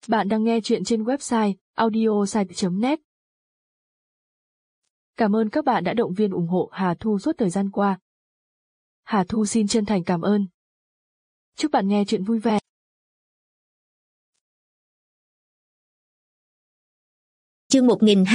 Bạn đang nghe chuyện trên website audiosite.net. Cảm ơn các bạn đã động viên ủng hộ Hà Thu suốt thời gian qua. Hà Thu xin chân thành cảm ơn. Chúc bạn nghe chuyện vui vẻ. Chương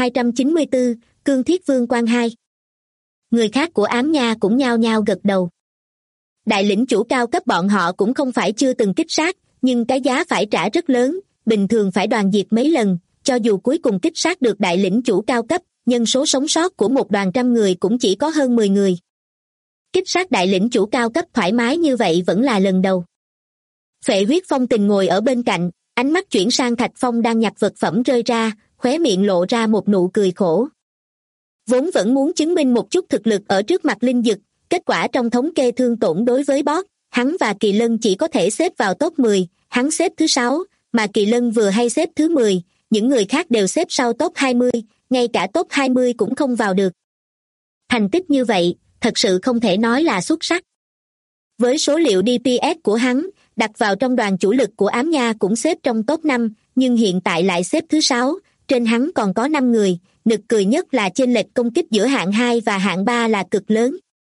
1294, Cương Thiết Vương Quan 2. Người khác của Ám Nha cũng nhao nhao gật đầu. Đại lĩnh chủ cao cấp bọn họ cũng không phải chưa từng kích sát, nhưng cái giá phải trả rất lớn, bình thường phải đoàn diệt mấy lần, cho dù cuối cùng kích sát được đại lĩnh chủ cao cấp, nhân số sống sót của một đoàn trăm người cũng chỉ có hơn 10 người. Kích sát đại lĩnh chủ cao cấp thoải mái như vậy vẫn là lần đầu. Phệ Huyết Phong Tình ngồi ở bên cạnh, ánh mắt chuyển sang Thạch Phong đang nhặt vật phẩm rơi ra, khóe miệng lộ ra một nụ cười khổ. Vốn vẫn muốn chứng minh một chút thực lực ở trước mặt linh dực, kết quả trong thống kê thương tổn đối với boss, hắn và Kỳ Lân chỉ có thể xếp vào top 10, hắn xếp thứ 6, mà Kỳ Lân vừa hay xếp thứ 10, những người khác đều xếp sau top 20, ngay cả top 20 cũng không vào được. Thành tích như vậy, thật sự không thể nói là xuất sắc. Với số liệu DPS của hắn, đặt vào trong đoàn chủ lực của Ám Nha cũng xếp trong top 5, nhưng hiện tại lại xếp thứ 6, trên hắn còn có 5 người, nực cười nhất là chênh lệch công kích giữa hạng 2 và hạng 3 là cực lớn.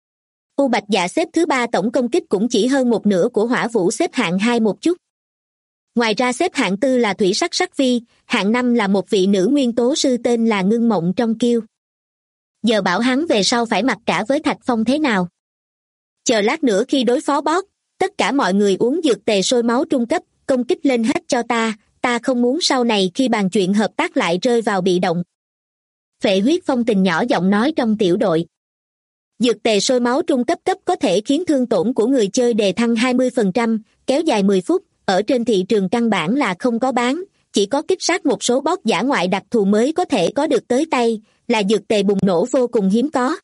U Bạch Dạ xếp thứ 3 tổng công kích cũng chỉ hơn một nửa của Hỏa Vũ xếp hạng 2 một chút. Ngoài ra xếp hạng 4 là Thủy Sắc Sắc Vi, hạng 5 là một vị nữ nguyên tố sư tên là Ngưng Mộng trong Kiêu. Giờ bảo hắn về sau phải mặc cả với Thạch Phong thế nào? Chờ lát nữa khi đối phó boss, tất cả mọi người uống dược tề sôi máu trung cấp, công kích lên hết cho ta không muốn sau này khi bàn chuyện hợp tác lại rơi vào bị động. Phệ Huyết Phong Tình nhỏ giọng nói trong tiểu đội. Dược tề sôi máu trung cấp có thể khiến thương tổn của người chơi đề thăng 20%, kéo dài 10 phút, ở trên thị trường căn bản là không có bán, chỉ có kích sát một số boss dã ngoại đặc thù mới có thể có được tới tay, là dược tề bùng nổ vô cùng hiếm có.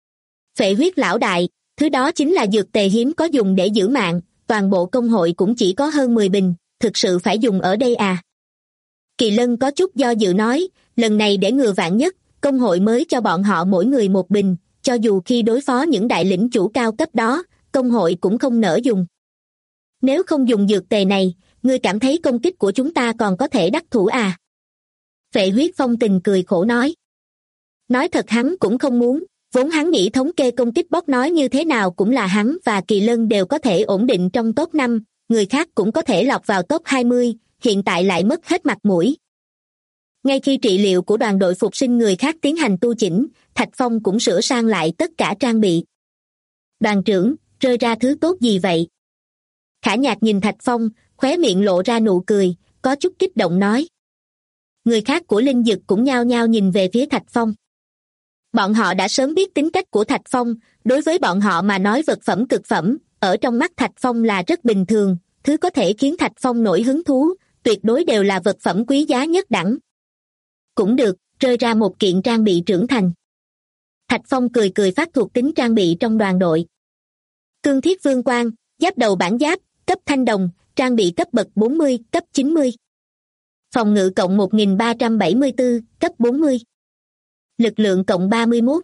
Phệ Huyết lão đại, thứ đó chính là dược tề hiếm có dùng để giữ mạng, toàn bộ công hội cũng chỉ có hơn 10 bình, thực sự phải dùng ở đây à? Kỳ Lân có chút do dự nói, lần này để ngừa vạn nhất, công hội mới cho bọn họ mỗi người một bình, cho dù khi đối phó những đại lĩnh chủ cao cấp đó, công hội cũng không nỡ dùng. Nếu không dùng dược tề này, ngươi cảm thấy công kích của chúng ta còn có thể đắc thủ à? Phệ Huyết Phong Tình cười khổ nói. Nói thật hắn cũng không muốn, vốn hắn nghĩ thống kê công kích boss nói như thế nào cũng là hắn và Kỳ Lân đều có thể ổn định trong top 5, người khác cũng có thể lọt vào top 20, hiện tại lại mất hết mặt mũi. Ngay khi trị liệu của đoàn đội phục sinh người khác tiến hành tu chỉnh, Thạch Phong cũng sửa sang lại tất cả trang bị. Đoàn trưởng, rơi ra thứ tốt gì vậy? Khả Nhạc nhìn Thạch Phong, khóe miệng lộ ra nụ cười, có chút kích động nói. Người khác của linh dực cũng nhao nhao nhìn về phía Thạch Phong. Bọn họ đã sớm biết tính cách của Thạch Phong, đối với bọn họ mà nói vật phẩm cực phẩm, ở trong mắt Thạch Phong là rất bình thường, thứ có thể khiến Thạch Phong nổi hứng thú, tuyệt đối đều là vật phẩm quý giá nhất đẳng. Cũng được, rơi ra một kiện trang bị trưởng thành. Thạch Phong cười cười phát thuộc tính trang bị trong đoàn đội. Cương Thiết Vương Quan, giáp đầu bản giáp, cấp thanh đồng, trang bị cấp bậc 40, cấp 90. Phòng ngự cộng 1374, cấp 40. Lực lượng cộng 31.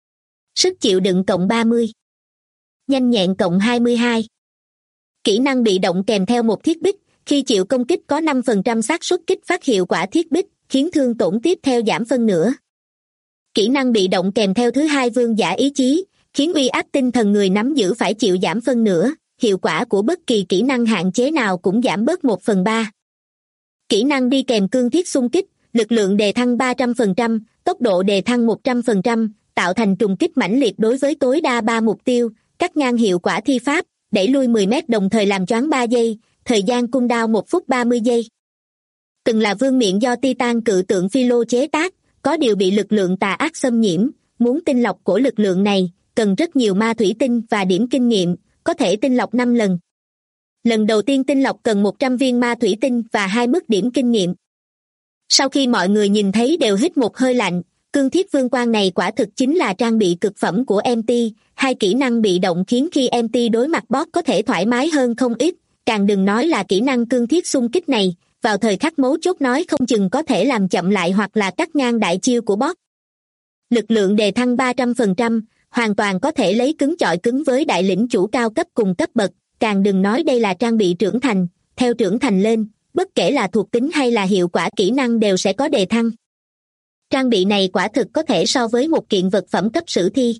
Sức chịu đựng cộng 30. Nhanh nhẹn cộng 22. Kỹ năng bị động kèm theo một thiết bích, khi chịu công kích có 5% xác suất kích phát hiệu quả thiết bích, khiến thương tổn tiếp theo giảm phân nửa. Kỹ năng bị động kèm theo thứ hai vương giả ý chí, khiến uy áp tinh thần người nắm giữ phải chịu giảm phân nửa, hiệu quả của bất kỳ kỹ năng hạn chế nào cũng giảm bớt 1/3. Kỹ năng đi kèm cương thiết xung kích, lực lượng đề thăng 300%, tốc độ đề thăng 100%, tạo thành trùng kích mãnh liệt đối với tối đa 3 mục tiêu, cắt ngang hiệu quả thi pháp, đẩy lui 10 mét đồng thời làm choáng 3 giây, thời gian cooldown 1 phút 30 giây. Từng là vương miện do Titan cự tượng Philo chế tác, có điều bị lực lượng tà ác xâm nhiễm, muốn tinh lọc của lực lượng này, cần rất nhiều ma thủy tinh và điểm kinh nghiệm, có thể tinh lọc 5 lần. Lần đầu tiên tinh lọc cần 100 viên ma thủy tinh và 2 mức điểm kinh nghiệm. Sau khi mọi người nhìn thấy đều hít một hơi lạnh, Cương Thiết Vương Quan này quả thực chính là trang bị cực phẩm của MT, hai kỹ năng bị động khiến khi MT đối mặt boss có thể thoải mái hơn không ít, càng đừng nói là kỹ năng cương thiết xung kích này, vào thời khắc mấu chốt nói không chừng có thể làm chậm lại hoặc là cắt ngang đại chiêu của boss. Lực lượng đề thăng 300%, hoàn toàn có thể lấy cứng chọi cứng với đại lĩnh chủ cao cấp cùng cấp bậc, càng đừng nói đây là trang bị trưởng thành, theo trưởng thành lên, bất kể là thuộc tính hay là hiệu quả kỹ năng đều sẽ có đề thăng. Trang bị này quả thực có thể so với một kiện vật phẩm cấp sử thi.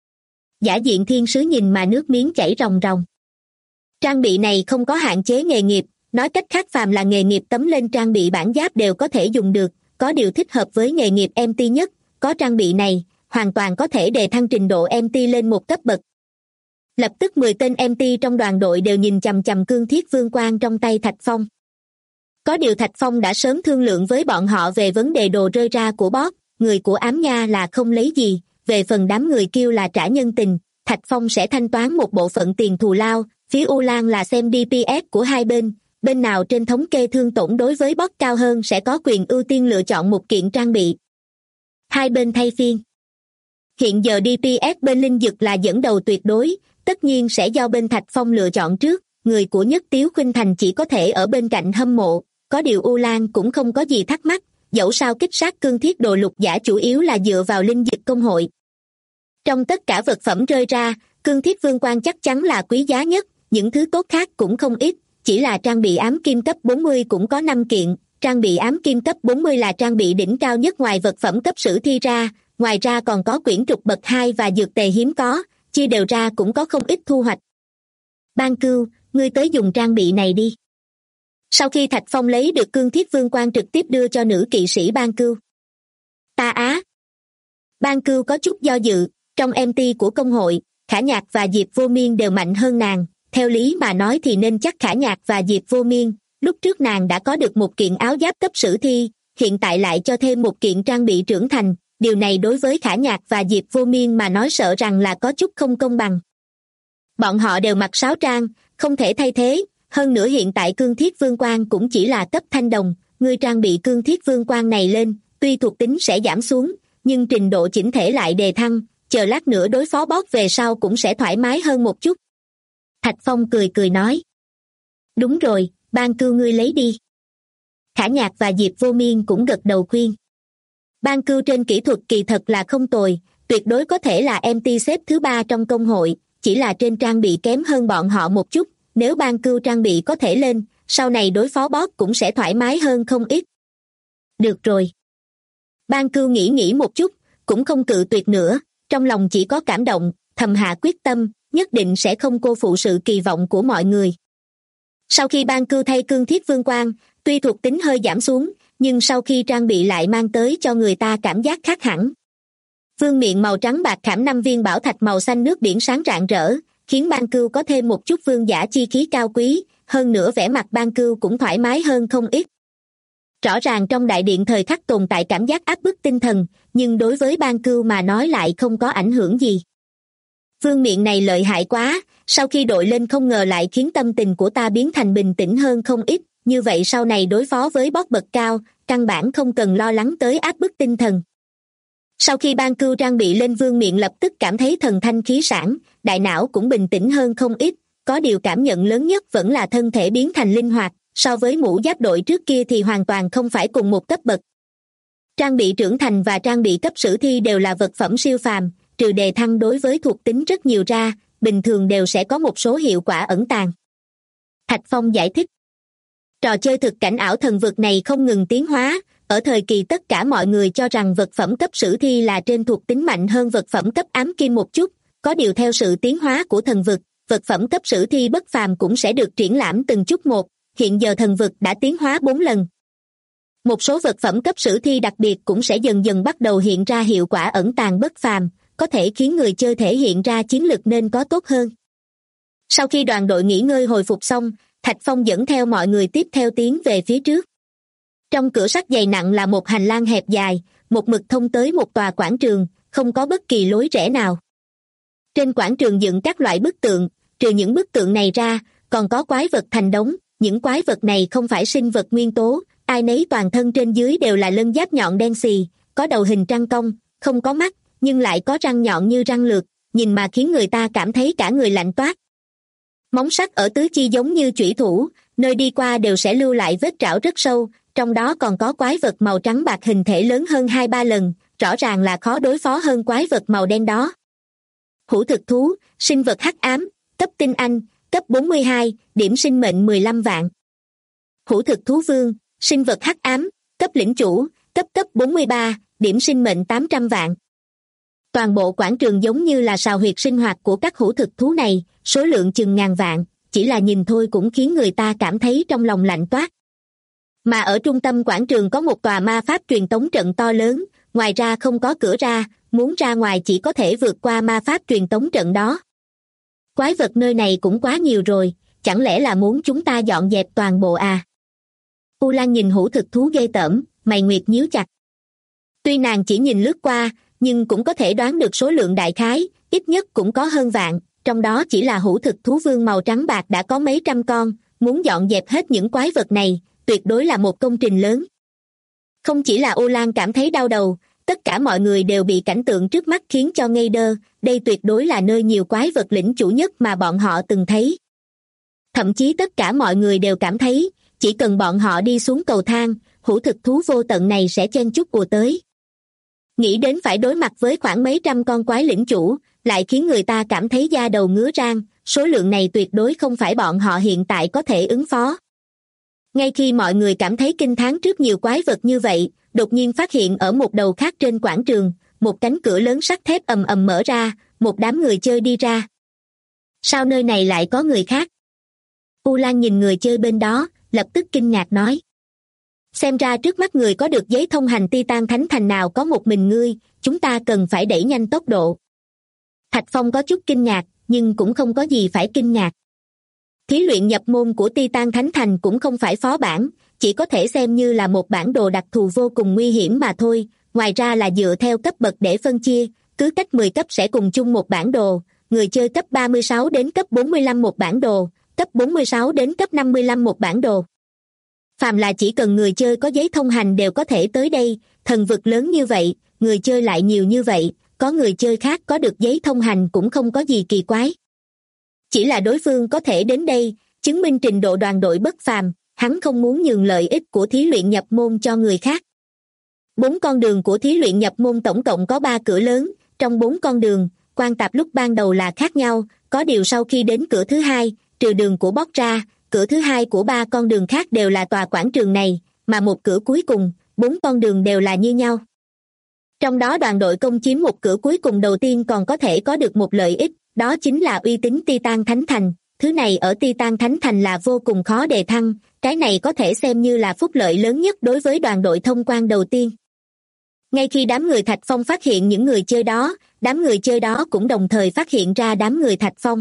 Giả diện thiên sứ nhìn mà nước miếng chảy ròng ròng. Trang bị này không có hạn chế nghề nghiệp, nói cách khác phàm là nghề nghiệp tấm lên trang bị bản giáp đều có thể dùng được, có điều thích hợp với nghề nghiệp MT nhất, có trang bị này, hoàn toàn có thể đề thăng trình độ MT lên một cấp bậc. Lập tức 10 tên MT trong đoàn đội đều nhìn chằm chằm cương thiết vương quang trong tay Thạch Phong. Có điều Thạch Phong đã sớm thương lượng với bọn họ về vấn đề đồ rơi ra của boss, người của ám nha là không lấy gì, về phần đám người kêu là trả nhân tình, Thạch Phong sẽ thanh toán một bộ phận tiền thù lao, phía U Lan là xem DPS của hai bên, bên nào trên thống kê thương tổn đối với boss cao hơn sẽ có quyền ưu tiên lựa chọn một kiện trang bị. Hai bên thay phiên. Hiện giờ DPS bên Linh Dực là dẫn đầu tuyệt đối, tất nhiên sẽ do bên Thạch Phong lựa chọn trước, người của Nhất Tiếu Khuynh Thành chỉ có thể ở bên cạnh hâm mộ, có điều U Lan cũng không có gì thắc mắc, dẫu sao kích sát cương thiết đồ lục giả chủ yếu là dựa vào Linh Dực công hội. Trong tất cả vật phẩm rơi ra, cương thiết vương quang chắc chắn là quý giá nhất, những thứ tốt khác cũng không ít, chỉ là trang bị ám kim cấp 40 cũng có 5 kiện, trang bị ám kim cấp 40 là trang bị đỉnh cao nhất ngoài vật phẩm cấp sử thi ra, ngoài ra còn có quyển trục bậc 2 và dược tề hiếm có, chia đều ra cũng có không ít thu hoạch. Ban Cưu, ngươi tới dùng trang bị này đi. Sau khi Thạch Phong lấy được cương thiết vương quang trực tiếp đưa cho nữ kỵ sĩ Ban Cưu. Ta á. Ban Cưu có chút do dự, trong MT của công hội, Khả Nhạc và Diệp Vô Miên đều mạnh hơn nàng, theo lý mà nói thì nên chắc Khả Nhạc và Diệp Vô Miên, lúc trước nàng đã có được một kiện áo giáp cấp sử thi, hiện tại lại cho thêm một kiện trang bị trưởng thành, điều này đối với Khả Nhạc và Diệp Vô Miên mà nói sợ rằng là có chút không công bằng. Bọn họ đều mặc sáo trang, không thể thay thế, hơn nữa hiện tại cương thiết vương quang cũng chỉ là cấp thanh đồng, ngươi trang bị cương thiết vương quang này lên, tuy thuộc tính sẽ giảm xuống, nhưng trình độ chỉnh thể lại đề thăng, chờ lát nữa đối phó boss về sau cũng sẽ thoải mái hơn một chút. Thạch Phong cười cười nói. Đúng rồi, Ban Cưu ngươi lấy đi. Khả Nhạc và Diệp Vô Miên cũng gật đầu khuyên. Ban Cưu trên kỹ thuật kỳ thật là không tồi, tuyệt đối có thể là MT xếp thứ 3 trong công hội, chỉ là trên trang bị kém hơn bọn họ một chút, nếu Ban Cưu trang bị có thể lên, sau này đối phó boss cũng sẽ thoải mái hơn không ít. Được rồi. Ban Cưu nghĩ một chút, cũng không cự tuyệt nữa, trong lòng chỉ có cảm động, thầm hạ quyết tâm, nhất định sẽ không cô phụ sự kỳ vọng của mọi người. Sau khi Ban Cưu thay cương thiết vương quang, tuy thuộc tính hơi giảm xuống, nhưng sau khi trang bị lại mang tới cho người ta cảm giác khác hẳn. Vương miện màu trắng bạc khảm 5 viên bảo thạch màu xanh nước biển sáng rạng rỡ, khiến Ban Cưu có thêm một chút vương giả chi khí cao quý, hơn nữa vẻ mặt Ban Cưu cũng thoải mái hơn không ít. Rõ ràng trong đại điện thời khắc tồn tại cảm giác áp bức tinh thần, nhưng đối với Ban Cưu mà nói lại không có ảnh hưởng gì. Vương miện này lợi hại quá, sau khi đội lên không ngờ lại khiến tâm tình của ta biến thành bình tĩnh hơn không ít, như vậy sau này đối phó với boss bậc cao, căn bản không cần lo lắng tới áp bức tinh thần. Sau khi Ban Cưu trang bị lên vương miện lập tức cảm thấy thần thanh khí sảng, đại não cũng bình tĩnh hơn không ít, có điều cảm nhận lớn nhất vẫn là thân thể biến thành linh hoạt, so với mũ giáp đội trước kia thì hoàn toàn không phải cùng một cấp bậc. Trang bị trưởng thành và trang bị cấp sử thi đều là vật phẩm siêu phàm, trừ đề thăng đối với thuộc tính rất nhiều ra, bình thường đều sẽ có một số hiệu quả ẩn tàng. Thạch Phong giải thích. Trò chơi thực cảnh ảo thần vực này không ngừng tiến hóa, ở thời kỳ tất cả mọi người cho rằng vật phẩm cấp sử thi là trên thuộc tính mạnh hơn vật phẩm cấp ám kim một chút, có điều theo sự tiến hóa của thần vực, vật phẩm cấp sử thi bất phàm cũng sẽ được triển lãm từng chút một, hiện giờ thần vực đã tiến hóa 4 lần. Một số vật phẩm cấp sử thi đặc biệt cũng sẽ dần dần bắt đầu hiện ra hiệu quả ẩn tàng bất phàm, có thể khiến người chơi thể hiện ra chiến lực nên có tốt hơn. Sau khi đoàn đội nghỉ ngơi hồi phục xong, Thạch Phong dẫn theo mọi người tiếp theo tiến về phía trước. Trong cửa sắt dày nặng là một hành lang hẹp dài, một mực thông tới một tòa quảng trường, không có bất kỳ lối rẽ nào. Trên quảng trường dựng các loại bức tượng, trừ những bức tượng này ra, còn có quái vật thành đống, những quái vật này không phải sinh vật nguyên tố, ai nấy toàn thân trên dưới đều là lân giáp nhọn đen xì, có đầu hình trăng cong, không có mắt, nhưng lại có răng nhọn như răng lược, nhìn mà khiến người ta cảm thấy cả người lạnh toát. Móng sắc ở tứ chi giống như chủy thủ, nơi đi qua đều sẽ lưu lại vết trảo rất sâu, trong đó còn có quái vật màu trắng bạc hình thể lớn hơn 2-3 lần, rõ ràng là khó đối phó hơn quái vật màu đen đó. Hữu thực thú, sinh vật hắc ám, cấp tinh anh, cấp 42, điểm sinh mệnh 15 vạn. Hữu thực thú vương, sinh vật hắc ám, cấp lĩnh chủ, cấp 43, điểm sinh mệnh 800 vạn. Toàn bộ quảng trường giống như là sào huyệt sinh hoạt của các hữu thực thú này, số lượng chừng ngàn vạn, chỉ là nhìn thôi cũng khiến người ta cảm thấy trong lòng lạnh toát. Mà ở trung tâm quảng trường có một tòa ma pháp truyền tống trận to lớn, ngoài ra không có cửa ra, muốn ra ngoài chỉ có thể vượt qua ma pháp truyền tống trận đó. Quái vật nơi này cũng quá nhiều rồi, chẳng lẽ là muốn chúng ta dọn dẹp toàn bộ à? U Lan nhìn hữu thực thú ghê tởm, mày nguyệt nhíu chặt. Tuy nàng chỉ nhìn lướt qua, nhưng cũng có thể đoán được số lượng đại khái, ít nhất cũng có hơn vạn, trong đó chỉ là hữu thực thú vương màu trắng bạc đã có mấy trăm con, muốn dọn dẹp hết những quái vật này, tuyệt đối là một công trình lớn. Không chỉ là U Lan cảm thấy đau đầu, tất cả mọi người đều bị cảnh tượng trước mắt khiến cho ngây đơ, đây tuyệt đối là nơi nhiều quái vật lĩnh chủ nhất mà bọn họ từng thấy. Thậm chí tất cả mọi người đều cảm thấy, chỉ cần bọn họ đi xuống cầu thang, hữu thực thú vô tận này sẽ chen chúc ùa tới. Nghĩ đến phải đối mặt với khoảng mấy trăm con quái lĩnh chủ, lại khiến người ta cảm thấy da đầu ngứa rang, số lượng này tuyệt đối không phải bọn họ hiện tại có thể ứng phó. Ngay khi mọi người cảm thấy kinh thán trước nhiều quái vật như vậy, đột nhiên phát hiện ở một đầu khác trên quảng trường, một cánh cửa lớn sắt thép ầm ầm mở ra, một đám người chơi đi ra. Sao nơi này lại có người khác? U Lan nhìn người chơi bên đó, lập tức kinh ngạc nói. Xem ra trước mắt người có được giấy thông hành Titan Thánh Thành nào có một mình ngươi, chúng ta cần phải đẩy nhanh tốc độ. Thạch Phong có chút kinh ngạc, nhưng cũng không có gì phải kinh ngạc. Thí luyện nhập môn của Titan Thánh Thành cũng không phải phó bản, chỉ có thể xem như là một bản đồ đặc thù vô cùng nguy hiểm mà thôi, ngoài ra là dựa theo cấp bậc để phân chia, cứ cách 10 cấp sẽ cùng chung một bản đồ, người chơi cấp 36 đến cấp 45 một bản đồ, cấp 46 đến cấp 55 một bản đồ. Phàm là chỉ cần người chơi có giấy thông hành đều có thể tới đây, thần vực lớn như vậy, người chơi lại nhiều như vậy, có người chơi khác có được giấy thông hành cũng không có gì kỳ quái. Chỉ là đối phương có thể đến đây, chứng minh trình độ đoàn đội bất phàm, hắn không muốn nhường lợi ích của thí luyện nhập môn cho người khác. 4 con đường của thí luyện nhập môn tổng cộng có 3 cửa lớn, trong 4 con đường, quan tạp lúc ban đầu là khác nhau, có điều sau khi đến cửa thứ hai, trừ đường của Bóc ra, cửa thứ hai của 3 con đường khác đều là tòa quảng trường này, mà một cửa cuối cùng, 4 con đường đều là như nhau. Trong đó đoàn đội công chiếm một cửa cuối cùng đầu tiên còn có thể có được một lợi ích, đó chính là uy tín Titan Thánh Thành, thứ này ở Titan Thánh Thành là vô cùng khó đề thăng, cái này có thể xem như là phúc lợi lớn nhất đối với đoàn đội thông quan đầu tiên. Ngay khi đám người Thạch Phong phát hiện những người chơi đó, đám người chơi đó cũng đồng thời phát hiện ra đám người Thạch Phong.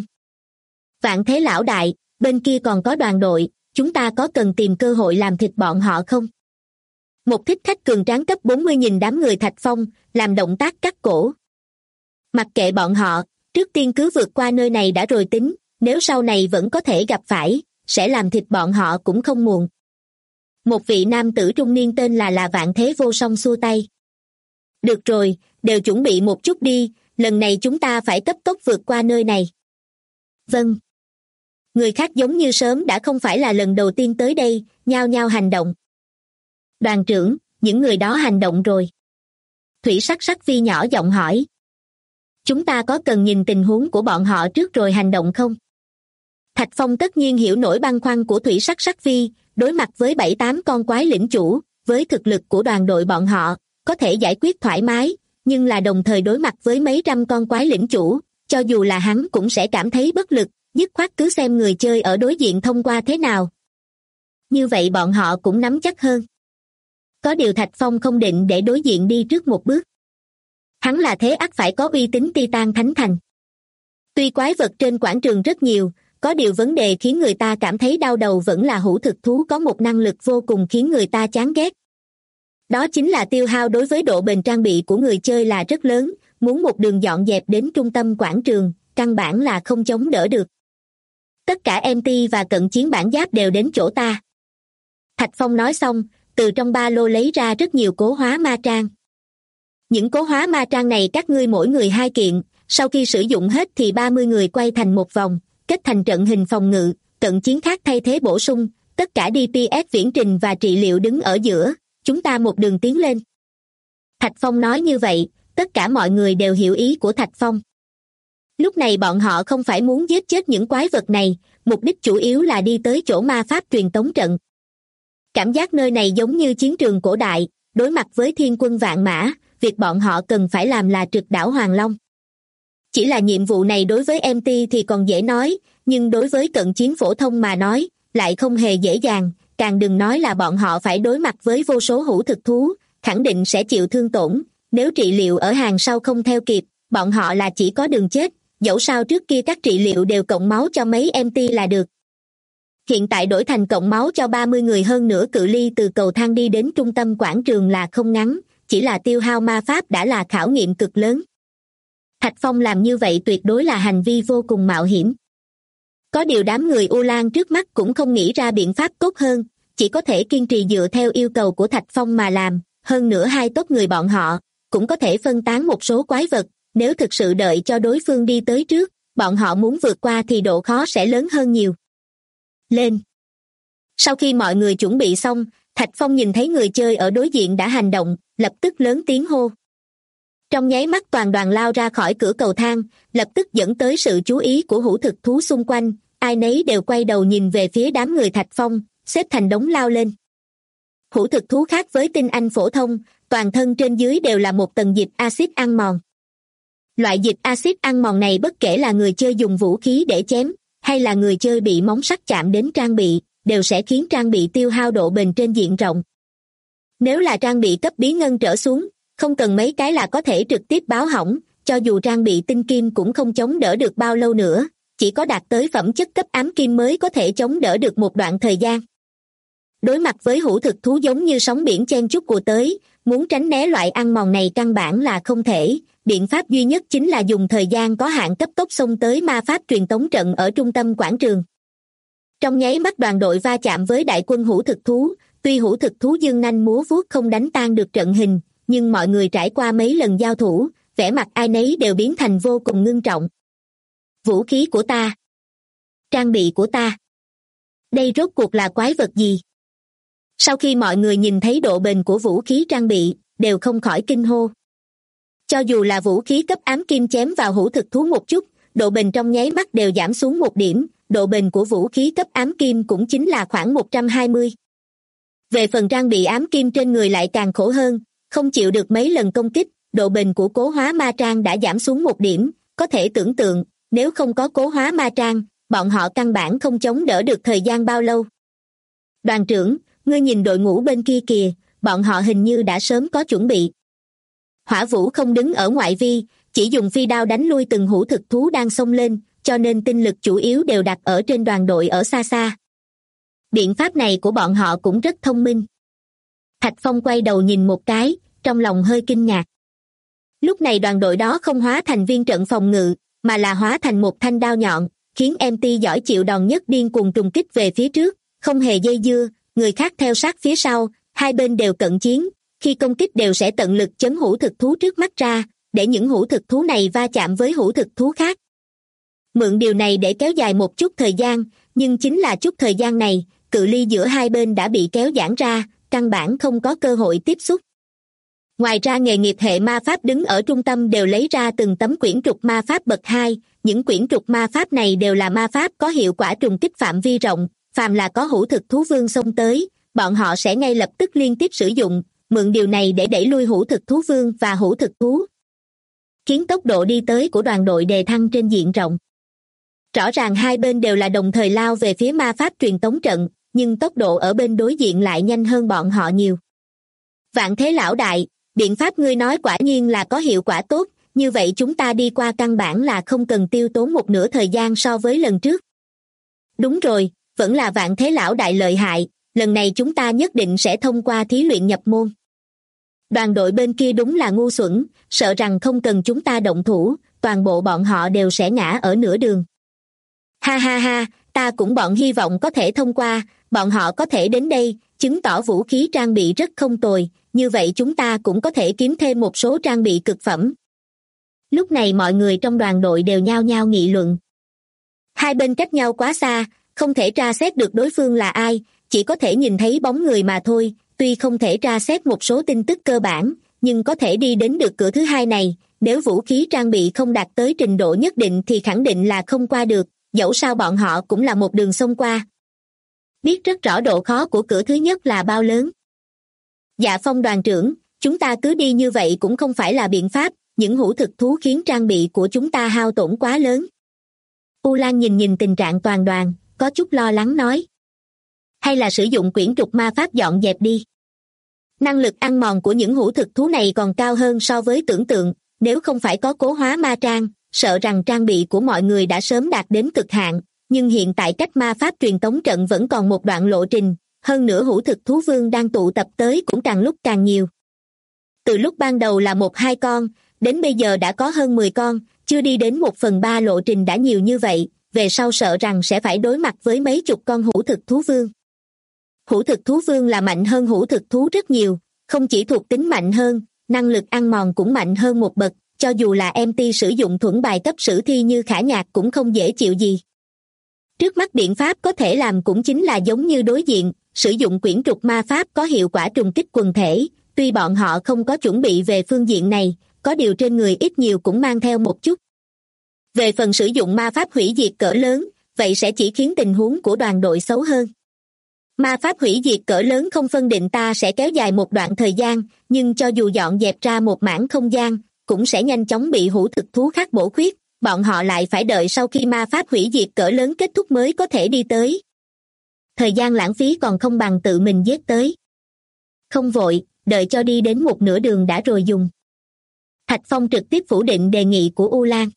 Vạn thế lão đại, bên kia còn có đoàn đội, chúng ta có cần tìm cơ hội làm thịt bọn họ không? Một thích khách cường tráng cấp 40 nhìn đám người Thạch Phong, làm động tác cắt cổ. Mặc kệ bọn họ, trước tiên cứ vượt qua nơi này đã rồi tính, nếu sau này vẫn có thể gặp phải, sẽ làm thịt bọn họ cũng không muộn. Một vị nam tử trung niên tên là Vạn Thế Vô Song xua tay. Được rồi, đều chuẩn bị một chút đi, lần này chúng ta phải cấp tốc vượt qua nơi này. Vâng. Người khác giống như sớm đã không phải là lần đầu tiên tới đây, nhao nhao hành động. Đoàn trưởng, những người đó hành động rồi. Thủy Sắc Sắc Phi nhỏ giọng hỏi. Chúng ta có cần nhìn tình huống của bọn họ trước rồi hành động không? Thạch Phong tất nhiên hiểu nỗi băn khoăn của Thủy Sắc Sắc Phi, đối mặt với 7-8 con quái lĩnh chủ, với thực lực của đoàn đội bọn họ, có thể giải quyết thoải mái, nhưng là đồng thời đối mặt với mấy trăm con quái lĩnh chủ, cho dù là hắn cũng sẽ cảm thấy bất lực, dứt khoát cứ xem người chơi ở đối diện thông qua thế nào. Như vậy bọn họ cũng nắm chắc hơn. Có điều Thạch Phong không định để đối diện đi trước một bước. Hắn là thế ắt phải có uy tín Titan Thánh Thành. Tuy quái vật trên quảng trường rất nhiều, có điều vấn đề khiến người ta cảm thấy đau đầu vẫn là hữu thực thú có một năng lực vô cùng khiến người ta chán ghét. Đó chính là tiêu hao đối với độ bền trang bị của người chơi là rất lớn, muốn một đường dọn dẹp đến trung tâm quảng trường, căn bản là không chống đỡ được. Tất cả MT và cận chiến bản giáp đều đến chỗ ta. Thạch Phong nói xong, từ trong ba lô lấy ra rất nhiều cố hóa ma trang. Những cố hóa ma trang này các ngươi mỗi người 2 kiện, sau khi sử dụng hết thì 30 người quay thành một vòng, kết thành trận hình phòng ngự, cận chiến khác thay thế bổ sung, tất cả DPS viễn trình và trị liệu đứng ở giữa, chúng ta một đường tiến lên. Thạch Phong nói như vậy, tất cả mọi người đều hiểu ý của Thạch Phong. Lúc này bọn họ không phải muốn giết chết những quái vật này, mục đích chủ yếu là đi tới chỗ ma pháp truyền tống trận. Cảm giác nơi này giống như chiến trường cổ đại, đối mặt với thiên quân vạn mã, việc bọn họ cần phải làm là trực đảo Hoàng Long. Chỉ là nhiệm vụ này đối với MT thì còn dễ nói, nhưng đối với cận chiến phổ thông mà nói, lại không hề dễ dàng, càng đừng nói là bọn họ phải đối mặt với vô số hữu thực thú, khẳng định sẽ chịu thương tổn, nếu trị liệu ở hàng sau không theo kịp, bọn họ là chỉ có đường chết, dẫu sao trước kia các trị liệu đều cộng máu cho mấy MT là được. Hiện tại đổi thành cộng máu cho 30 người, hơn nữa cự ly từ cầu thang đi đến trung tâm quảng trường là không ngắn, chỉ là tiêu hao ma pháp đã là khảo nghiệm cực lớn. Thạch Phong làm như vậy tuyệt đối là hành vi vô cùng mạo hiểm. Có điều đám người U Lan trước mắt cũng không nghĩ ra biện pháp tốt hơn, chỉ có thể kiên trì dựa theo yêu cầu của Thạch Phong mà làm, hơn nữa hai tốt người bọn họ, cũng có thể phân tán một số quái vật, nếu thực sự đợi cho đối phương đi tới trước, bọn họ muốn vượt qua thì độ khó sẽ lớn hơn nhiều. Lên! Sau khi mọi người chuẩn bị xong, Thạch Phong nhìn thấy người chơi ở đối diện đã hành động, lập tức lớn tiếng hô. Trong nháy mắt toàn đoàn lao ra khỏi cửa cầu thang, lập tức dẫn tới sự chú ý của hữu thực thú xung quanh, ai nấy đều quay đầu nhìn về phía đám người Thạch Phong, xếp thành đống lao lên. Hữu thực thú khác với tinh anh phổ thông, toàn thân trên dưới đều là một tầng dịch axit ăn mòn. Loại dịch axit ăn mòn này bất kể là người chơi dùng vũ khí để chém, hay là người chơi bị móng sắt chạm đến trang bị, đều sẽ khiến trang bị tiêu hao độ bền trên diện rộng. Nếu là trang bị cấp bí ngân trở xuống, không cần mấy cái là có thể trực tiếp báo hỏng, cho dù trang bị tinh kim cũng không chống đỡ được bao lâu nữa, chỉ có đạt tới phẩm chất cấp ám kim mới có thể chống đỡ được một đoạn thời gian. Đối mặt với hữu thực thú giống như sóng biển chen chúc của tới, muốn tránh né loại ăn mòn này căn bản là không thể, biện pháp duy nhất chính là dùng thời gian có hạn cấp tốc xông tới ma pháp truyền tống trận ở trung tâm quảng trường. Trong nháy mắt đoàn đội va chạm với đại quân hữu thực thú, tuy hữu thực thú dương nanh múa vuốt không đánh tan được trận hình, nhưng mọi người trải qua mấy lần giao thủ, vẻ mặt ai nấy đều biến thành vô cùng ngưng trọng. Vũ khí của ta, trang bị của ta, đây rốt cuộc là quái vật gì? Sau khi mọi người nhìn thấy độ bền của vũ khí trang bị, đều không khỏi kinh hô. Cho dù là vũ khí cấp ám kim chém vào hữu thực thú một chút, độ bền trong nháy mắt đều giảm xuống một điểm, độ bền của vũ khí cấp ám kim cũng chính là khoảng 120. Về phần trang bị ám kim trên người lại càng khổ hơn, không chịu được mấy lần công kích, độ bền của cố hóa ma trang đã giảm xuống một điểm, có thể tưởng tượng, nếu không có cố hóa ma trang, bọn họ căn bản không chống đỡ được thời gian bao lâu. Đoàn trưởng, ngươi nhìn đội ngũ bên kia kìa, bọn họ hình như đã sớm có chuẩn bị. Hỏa Vũ không đứng ở ngoại vi, chỉ dùng phi đao đánh lui từng hữu thực thú đang xông lên, cho nên tinh lực chủ yếu đều đặt ở trên đoàn đội ở xa xa. Biện pháp này của bọn họ cũng rất thông minh. Thạch Phong quay đầu nhìn một cái, trong lòng hơi kinh ngạc. Lúc này đoàn đội đó không hóa thành viên trận phòng ngự, mà là hóa thành một thanh đao nhọn, khiến MT giỏi chịu đòn nhất điên cuồng trùng kích về phía trước, không hề dây dưa, người khác theo sát phía sau, hai bên đều cận chiến, khi công kích đều sẽ tận lực chấn hữu thực thú trước mắt ra, để những hữu thực thú này va chạm với hữu thực thú khác. Mượn điều này để kéo dài một chút thời gian, nhưng chính là chút thời gian này, cự ly giữa hai bên đã bị kéo giãn ra, căn bản không có cơ hội tiếp xúc. Ngoài ra nghề nghiệp hệ ma pháp đứng ở trung tâm đều lấy ra từng tấm quyển trục ma pháp bậc 2, những quyển trục ma pháp này đều là ma pháp có hiệu quả trùng kích phạm vi rộng, phàm là có hữu thực thú vương xông tới, bọn họ sẽ ngay lập tức liên tiếp sử dụng, mượn điều này để đẩy lui hữu thực thú vương và hữu thực thú, khiến tốc độ đi tới của đoàn đội đề thăng trên diện rộng. Rõ ràng hai bên đều là đồng thời lao về phía ma pháp truyền tống trận, nhưng tốc độ ở bên đối diện lại nhanh hơn bọn họ nhiều. Vạn Thế lão đại, biện pháp ngươi nói quả nhiên là có hiệu quả tốt, như vậy chúng ta đi qua căn bản là không cần tiêu tốn một nửa thời gian so với lần trước. Đúng rồi, vẫn là Vạn Thế lão đại lợi hại, lần này chúng ta nhất định sẽ thông qua thí luyện nhập môn. Đoàn đội bên kia đúng là ngu xuẩn, sợ rằng không cần chúng ta động thủ, toàn bộ bọn họ đều sẽ ngã ở nửa đường. Ha ha ha, ta cũng hy vọng có thể thông qua, bọn họ có thể đến đây, chứng tỏ vũ khí trang bị rất không tồi, như vậy chúng ta cũng có thể kiếm thêm một số trang bị cực phẩm. Lúc này mọi người trong đoàn đội đều nhao nhao nghị luận. Hai bên cách nhau quá xa, không thể tra xét được đối phương là ai, chỉ có thể nhìn thấy bóng người mà thôi, tuy không thể tra xét một số tin tức cơ bản, nhưng có thể đi đến được cửa thứ hai này, nếu vũ khí trang bị không đạt tới trình độ nhất định thì khẳng định là không qua được, dẫu sao bọn họ cũng là một đường xông qua. biết rất rõ độ khó của cửa thứ nhất là bao lớn. Dạ Phong đoàn trưởng, chúng ta cứ đi như vậy cũng không phải là biện pháp, những hữu thực thú khiến trang bị của chúng ta hao tổn quá lớn. U Lan nhìn tình trạng toàn đoàn, có chút lo lắng nói. Hay là sử dụng quyển trục ma pháp dọn dẹp đi. Năng lực ăn mòn của những hữu thực thú này còn cao hơn so với tưởng tượng, nếu không phải có cố hóa ma trang, sợ rằng trang bị của mọi người đã sớm đạt đến cực hạn, nhưng hiện tại cách ma pháp truyền tống trận vẫn còn một đoạn lộ trình, hơn nữa hữu thực thú vương đang tụ tập tới cũng càng lúc càng nhiều. Từ lúc ban đầu là 1-2 con, đến bây giờ đã có hơn 10 con, chưa đi đến 1/3 lộ trình đã nhiều như vậy, về sau sợ rằng sẽ phải đối mặt với mấy chục con hữu thực thú vương. Hữu thực thú vương là mạnh hơn hữu thực thú rất nhiều, không chỉ thuộc tính mạnh hơn, năng lực ăn mòn cũng mạnh hơn một bậc, cho dù là MT sử dụng thuẫn bài cấp sử thi như Khả Nhạc cũng không dễ chịu gì. Trước mắt biện pháp có thể làm cũng chính là giống như đối diện, sử dụng quyển trục ma pháp có hiệu quả trùng kích quần thể, tuy bọn họ không có chuẩn bị về phương diện này, có điều trên người ít nhiều cũng mang theo một chút. Về phần sử dụng ma pháp hủy diệt cỡ lớn, vậy sẽ chỉ khiến tình huống của đoàn đội xấu hơn. Ma pháp hủy diệt cỡ lớn không phân định ta sẽ kéo dài một đoạn thời gian, nhưng cho dù dọn dẹp ra một mảng không gian, cũng sẽ nhanh chóng bị hữu thực thú khác bổ khuyết, bọn họ lại phải đợi sau khi ma pháp hủy diệt cỡ lớn kết thúc mới có thể đi tới. Thời gian lãng phí còn không bằng tự mình giết tới. Không vội, đợi cho đi đến một nửa đường đã rồi dùng. Thạch Phong trực tiếp phủ định đề nghị của U Lan.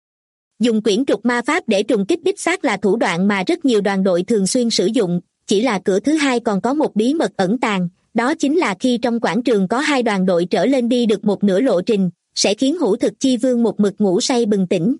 Dùng quyển trục ma pháp để trùng kích đích xác là thủ đoạn mà rất nhiều đoàn đội thường xuyên sử dụng, chỉ là cửa thứ hai còn có một bí mật ẩn tàng, đó chính là khi trong quảng trường có 2 đoàn đội trở lên đi được một nửa lộ trình, sẽ khiến hữu thực chi vương một mực ngủ say bừng tỉnh.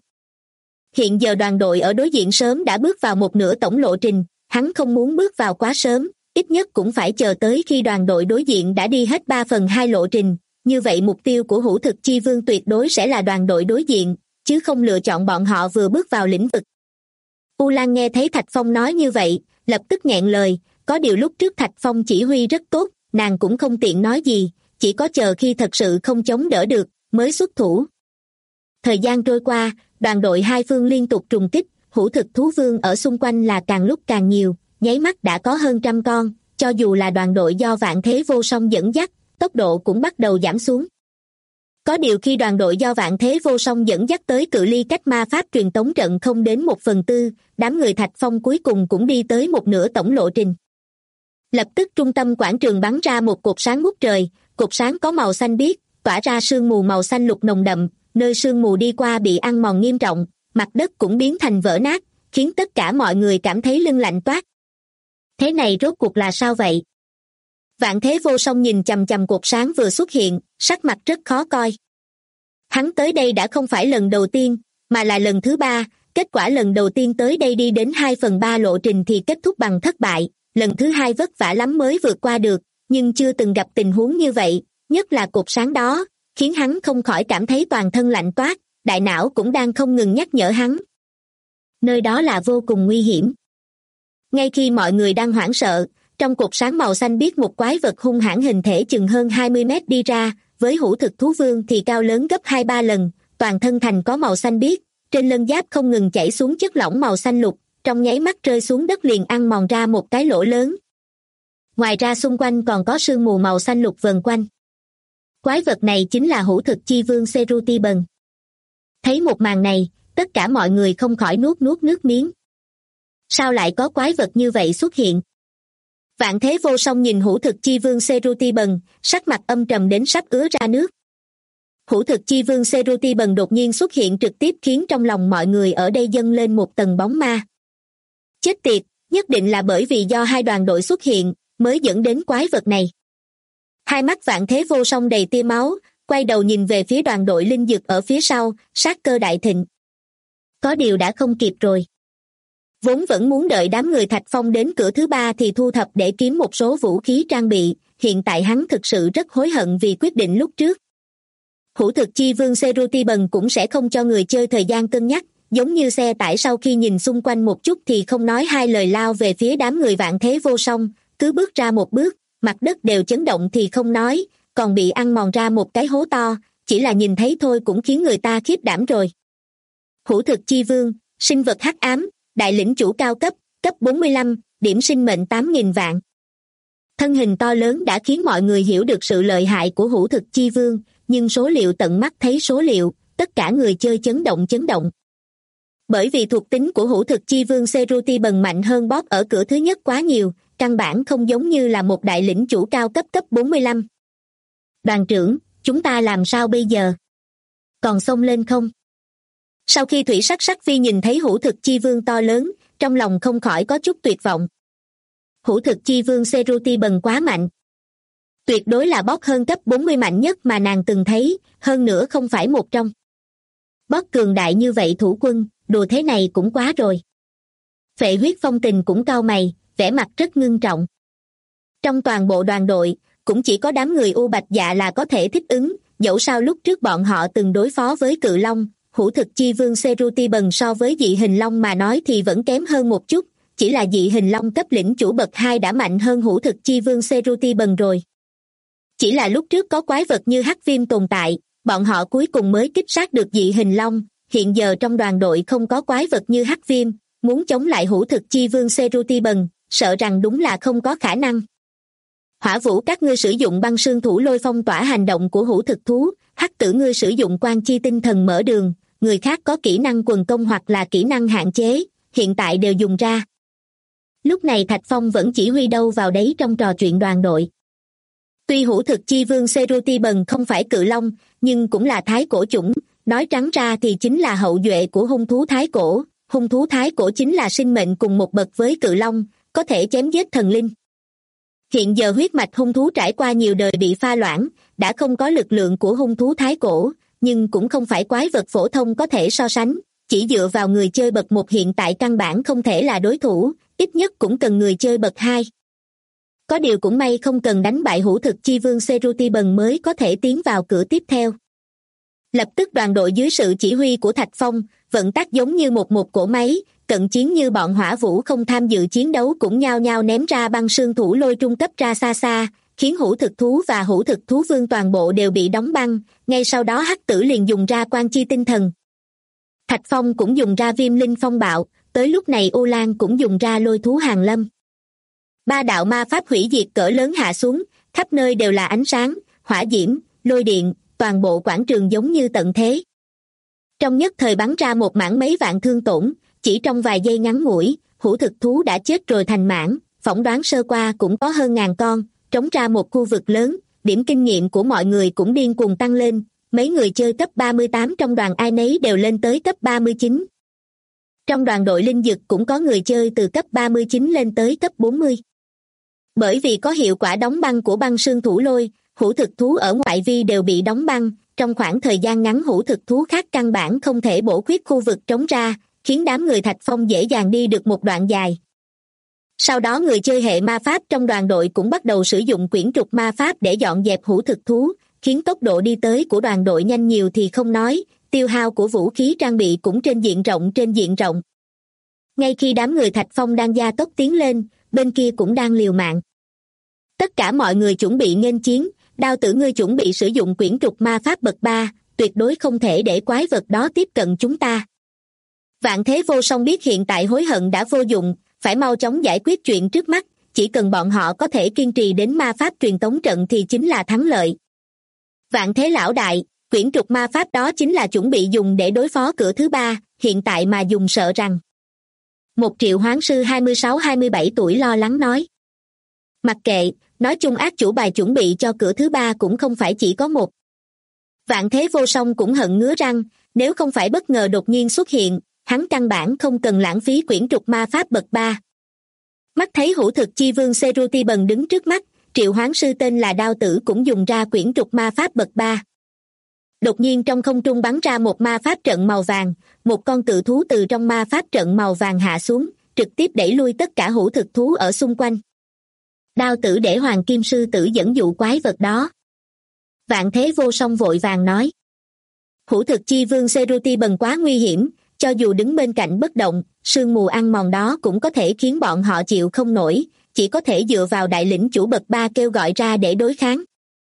Hiện giờ đoàn đội ở đối diện sớm đã bước vào một nửa tổng lộ trình, hắn không muốn bước vào quá sớm, ít nhất cũng phải chờ tới khi đoàn đội đối diện đã đi hết 3/2 lộ trình, như vậy mục tiêu của hữu thực chi vương tuyệt đối sẽ là đoàn đội đối diện, chứ không lựa chọn bọn họ vừa bước vào lĩnh vực. U Lan nghe thấy Thạch Phong nói như vậy, lập tức nghẹn lời, có điều lúc trước Thạch Phong chỉ huy rất tốt, nàng cũng không tiện nói gì, chỉ có chờ khi thật sự không chống đỡ được, mới xuất thủ. Thời gian trôi qua, đoàn đội hai phương liên tục trùng kích, hữu thực thú vương ở xung quanh là càng lúc càng nhiều, nháy mắt đã có hơn 100 con, cho dù là đoàn đội do Vạn Thế Vô Song dẫn dắt, tốc độ cũng bắt đầu giảm xuống. Có điều khi đoàn đội do Vạn Thế Vô Song dẫn dắt tới cự ly cách ma pháp truyền tống trận không đến 1/4, đám người Thạch Phong cuối cùng cũng đi tới một nửa tổng lộ trình. Lập tức trung tâm quảng trường bắn ra một cột sáng ngút trời, cột sáng có màu xanh biếc, tỏa ra sương mù màu xanh lục nồng đậm, nơi sương mù đi qua bị ăn mòn nghiêm trọng, mặt đất cũng biến thành vỡ nát, khiến tất cả mọi người cảm thấy lưng lạnh toát. Thế này rốt cuộc là sao vậy? Vạn Thế Vô Song nhìn chằm chằm cột sáng vừa xuất hiện, sắc mặt rất khó coi. Hắn tới đây đã không phải lần đầu tiên, mà là lần thứ 3, kết quả lần đầu tiên tới đây đi đến 2/3 lộ trình thì kết thúc bằng thất bại, lần thứ 2 vất vả lắm mới vượt qua được, nhưng chưa từng gặp tình huống như vậy, nhất là cột sáng đó, khiến hắn không khỏi cảm thấy toàn thân lạnh toát, đại não cũng đang không ngừng nhắc nhở hắn. Nơi đó là vô cùng nguy hiểm. Ngay khi mọi người đang hoảng sợ, trong cột sáng màu xanh biếc một quái vật hung hãn hình thể chừng hơn 20 mét đi ra, với hữu thực thú vương thì cao lớn gấp 2-3 lần, toàn thân thành có màu xanh biếc, trên lân giáp không ngừng chảy xuống chất lỏng màu xanh lục, trong nháy mắt rơi xuống đất liền ăn mòn ra một cái lỗ lớn. Ngoài ra xung quanh còn có sương mù màu xanh lục vần quanh. Quái vật này chính là hữu thực chi vương Serutiban. Thấy một màn này, tất cả mọi người không khỏi nuốt nước miếng. Sao lại có quái vật như vậy xuất hiện? Vạn Thế Vô Song nhìn hữu thực chi vương Serutiban, sắc mặt âm trầm đến sắp ứa ra nước. Hữu thực chi vương Serutiban đột nhiên xuất hiện trực tiếp khiến trong lòng mọi người ở đây dâng lên một tầng bóng ma. Chết tiệt, nhất định là bởi vì do hai đoàn đội xuất hiện, mới dẫn đến quái vật này. Hai mắt Vạn Thế Vô Song đầy tia máu, quay đầu nhìn về phía đoàn đội linh dực ở phía sau, sát cơ đại thịnh. Có điều đã không kịp rồi. Vốn vẫn muốn đợi đám người Thạch Phong đến cửa thứ 3 thì thu thập để kiếm một số vũ khí trang bị, hiện tại hắn thực sự rất hối hận vì quyết định lúc trước. Hữu thực chi vương Serutiban cũng sẽ không cho người chơi thời gian cân nhắc, giống như xe tải sau khi nhìn xung quanh một chút thì không nói hai lời lao về phía đám người Vạn Thế Vô Song, cứ bước ra một bước, mặt đất đều chấn động thì không nói, còn bị ăn mòn ra một cái hố to, chỉ là nhìn thấy thôi cũng khiến người ta khiếp đảm rồi. Hữu thực chi vương, sinh vật hắc ám, đại lĩnh chủ cao cấp, cấp 45, điểm sinh mệnh 8.000 vạn. Thân hình to lớn đã khiến mọi người hiểu được sự lợi hại của hữu thực chi vương, nhưng số liệu tận mắt thấy số liệu, tất cả người chơi chấn động. Bởi vì thuộc tính của hữu thực chi vương Serutiban mạnh hơn boss ở cửa thứ nhất quá nhiều, căn bản không giống như là một đại lĩnh chủ cao cấp 45. Đoàn trưởng, chúng ta làm sao bây giờ? Còn xông lên không? Sau khi thủy sắc sắc phi nhìn thấy hữu thực chi vương to lớn, trong lòng không khỏi có chút tuyệt vọng. Hữu thực chi vương Serutiban quá mạnh. Tuyệt đối là boss hơn cấp 40 mạnh nhất mà nàng từng thấy, hơn nữa không phải một trong. Boss cường đại như vậy thủ quân, đùa thế này cũng quá rồi. Phệ huyết phong tình cũng cau mày, vẻ mặt rất ngưng trọng. Trong toàn bộ đoàn đội, cũng chỉ có đám người U Bạch Dạ là có thể thích ứng, dẫu sao lúc trước bọn họ từng đối phó với cự long, hữu thực chi vương Serutiban so với dị hình long mà nói thì vẫn kém hơn một chút, chỉ là dị hình long cấp lĩnh chủ bậc 2 đã mạnh hơn hữu thực chi vương Serutiban rồi. Chỉ là lúc trước có quái vật như hắc viêm tồn tại, bọn họ cuối cùng mới kích sát được dị hình long, hiện giờ trong đoàn đội không có quái vật như hắc viêm, muốn chống lại hữu thực chi vương Serutiban, sợ rằng đúng là không có khả năng. Hỏa vũ các ngươi sử dụng băng sương thủ lôi phong tỏa hành động của hữu thực thú, hắc tử ngươi sử dụng quan chi tinh thần mở đường, người khác có kỹ năng quần công hoặc là kỹ năng hạn chế, hiện tại đều dùng ra. Lúc này Thạch Phong vẫn chỉ huy đâu vào đấy trong trò chuyện đoàn đội. Tuy hữu thực chi vương Serutiban không phải cự long, nhưng cũng là thái cổ chủng, nói trắng ra thì chính là hậu duệ của hung thú thái cổ. Hung thú thái cổ chính là sinh mệnh cùng một bậc với cự long, có thể chém giết thần linh. Hiện giờ huyết mạch hung thú trải qua nhiều đời bị pha loãng, đã không có lực lượng của hung thú thái cổ, nhưng cũng không phải quái vật phổ thông có thể so sánh, chỉ dựa vào người chơi bậc 1 hiện tại căn bản không thể là đối thủ, ít nhất cũng cần người chơi bậc 2. Có điều cũng may không cần đánh bại hữu thực chi vương Serutiban mới có thể tiến vào cửa tiếp theo. Lập tức đoàn đội dưới sự chỉ huy của Thạch Phong, vận tác giống như một cỗ máy, cận chiến như bọn hỏa vũ không tham dự chiến đấu cũng nhao nhao ném ra băng sương thủ lôi trung cấp ra xa xa, khiến hữu thực thú và hữu thực thú vương toàn bộ đều bị đóng băng, ngay sau đó hắc tử liền dùng ra quan chi tinh thần. Thạch Phong cũng dùng ra viêm linh phong bạo, tới lúc này U Lan cũng dùng ra lôi thú hàng lâm. 3 đạo ma pháp hủy diệt cỡ lớn hạ xuống, khắp nơi đều là ánh sáng, hỏa diễm, lôi điện, toàn bộ quảng trường giống như tận thế. Trong nhất thời bắn ra một mảng mấy vạn thương tổn, chỉ trong vài giây ngắn ngủi, hữu thực thú đã chết rồi thành mảng, phỏng đoán sơ qua cũng có hơn 1000 con, trống ra một khu vực lớn, điểm kinh nghiệm của mọi người cũng điên cuồng tăng lên, mấy người chơi cấp 38 trong đoàn ai nấy đều lên tới cấp 39. Trong đoàn đội linh dực cũng có người chơi từ cấp 39 lên tới cấp 40. Bởi vì có hiệu quả đóng băng của băng sương thủ lôi, hữu thực thú ở ngoại vi đều bị đóng băng, trong khoảng thời gian ngắn hữu thực thú khác căn bản không thể bổ khuyết khu vực trống ra, khiến đám người Thạch Phong dễ dàng đi được một đoạn dài. Sau đó người chơi hệ ma pháp trong đoàn đội cũng bắt đầu sử dụng quyển trục ma pháp để dọn dẹp hữu thực thú, khiến tốc độ đi tới của đoàn đội nhanh nhiều thì không nói, tiêu hao của vũ khí trang bị cũng trên diện rộng. Ngay khi đám người Thạch Phong đang gia tốc tiến lên, bên kia cũng đang liều mạng. Tất cả mọi người chuẩn bị nghênh chiến, Đao tử ngươi chuẩn bị sử dụng quyển trục ma pháp bậc 3, tuyệt đối không thể để quái vật đó tiếp cận chúng ta. Vạn Thế Vô Song biết hiện tại hối hận đã vô dụng, phải mau chóng giải quyết chuyện trước mắt, chỉ cần bọn họ có thể kiên trì đến ma pháp truyền tống trận thì chính là thắng lợi. Vạn Thế lão đại, quyển trục ma pháp đó chính là chuẩn bị dùng để đối phó cửa thứ 3, hiện tại mà dùng sợ rằng. Một triệu hoán sư 26-27 tuổi lo lắng nói. Mặc kệ, nói chung ác chủ bài chuẩn bị cho cửa thứ 3 cũng không phải chỉ có một. Vạn Thế Vô Song cũng hận ngứa răng, nếu không phải bất ngờ đột nhiên xuất hiện, hắn căn bản không cần lãng phí quyển trục ma pháp bậc 3. Mắt thấy hữu thực chi vương Serutiban đứng trước mắt, triệu hoán sư tên là Đao Tử cũng dùng ra quyển trục ma pháp bậc 3. Đột nhiên trong không trung bắn ra một ma pháp trận màu vàng, một con cự thú từ trong ma pháp trận màu vàng hạ xuống, trực tiếp đẩy lui tất cả hữu thực thú ở xung quanh. Đao Tử để Hoàng Kim Sư Tử dẫn dụ quái vật đó. Vạn Thế Vô Song vội vàng nói. Hữu thực chi vương Serutiban quá nguy hiểm, cho dù đứng bên cạnh bất động, sương mù ăn mòn đó cũng có thể khiến bọn họ chịu không nổi, chỉ có thể dựa vào đại lĩnh chủ bậc 3 kêu gọi ra để đối kháng.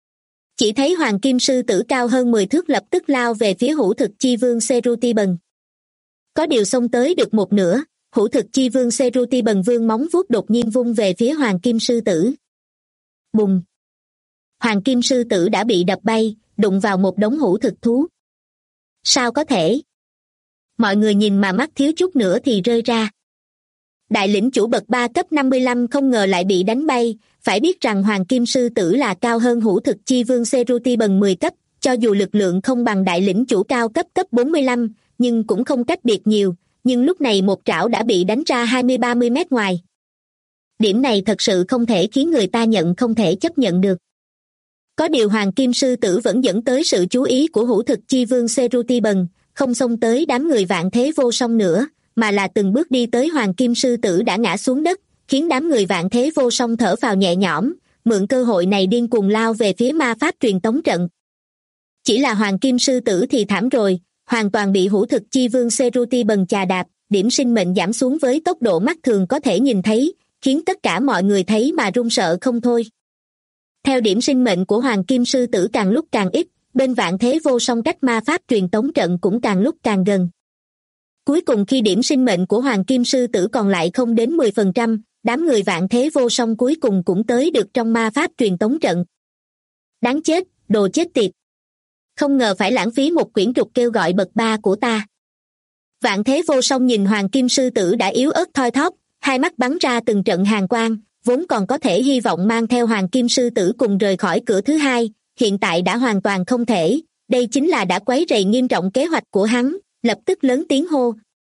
Chỉ thấy Hoàng Kim Sư Tử cao hơn 10 thước lập tức lao về phía hữu thực chi vương Serutiban. Có điều xông tới được một nửa, Hữu thực chi vương Seruti Bần vương móng vuốt đột nhiên vung về phía hoàng kim sư tử. Bùng! Hoàng kim sư tử đã bị đập bay, đụng vào một đống hữu thực thú. Sao có thể? Mọi người nhìn mà mắt thiếu chút nữa thì rơi ra. Đại lĩnh chủ bậc 3 cấp 55 không ngờ lại bị đánh bay, phải biết rằng hoàng kim sư tử là cao hơn hữu thực chi vương Seruti Bần 10 cấp, cho dù lực lượng không bằng đại lĩnh chủ cao cấp 45, nhưng cũng không cách biệt nhiều, nhưng lúc này một trảo đã bị đánh ra 20-30 mét ngoài. Điểm này thật sự không thể khiến người ta không thể chấp nhận được. Có điều hoàng kim sư tử vẫn dẫn tới sự chú ý của hữu thực chi vương Seruti Bần, không xông tới đám người vạn thế vô song nữa, mà là từng bước đi tới hoàng kim sư tử đã ngã xuống đất, khiến đám người vạn thế vô song thở phào nhẹ nhõm, mượn cơ hội này điên cuồng lao về phía ma pháp truyền tống trận. Chỉ là hoàng kim sư tử thì thảm rồi, hoàn toàn bị hữu thực chi vương Seruti Bần chà đạp, điểm sinh mệnh giảm xuống với tốc độ mắt thường có thể nhìn thấy, khiến tất cả mọi người thấy mà run sợ không thôi. Theo điểm sinh mệnh của hoàng kim sư tử càng lúc càng ít, bên vạn thế vô song cách ma pháp truyền tống trận cũng càng lúc càng gần. Cuối cùng khi điểm sinh mệnh của hoàng kim sư tử còn lại không đến 10%, đám người vạn thế vô song cuối cùng cũng tới được trong ma pháp truyền tống trận. Đáng chết, đồ chết tiệt. Không ngờ phải lãng phí một quyển trục kêu gọi bậc 3 của ta. Vạn thế vô song nhìn hoàng kim sư tử đã yếu ớt thoi thóp, hai mắt bắn ra từng trận hàn quang, vốn còn có thể hy vọng mang theo hoàng kim sư tử cùng rời khỏi cửa thứ hai, hiện tại đã hoàn toàn không thể, đây chính là đã quấy rầy nghiêm trọng kế hoạch của hắn, lập tức lớn tiếng hô.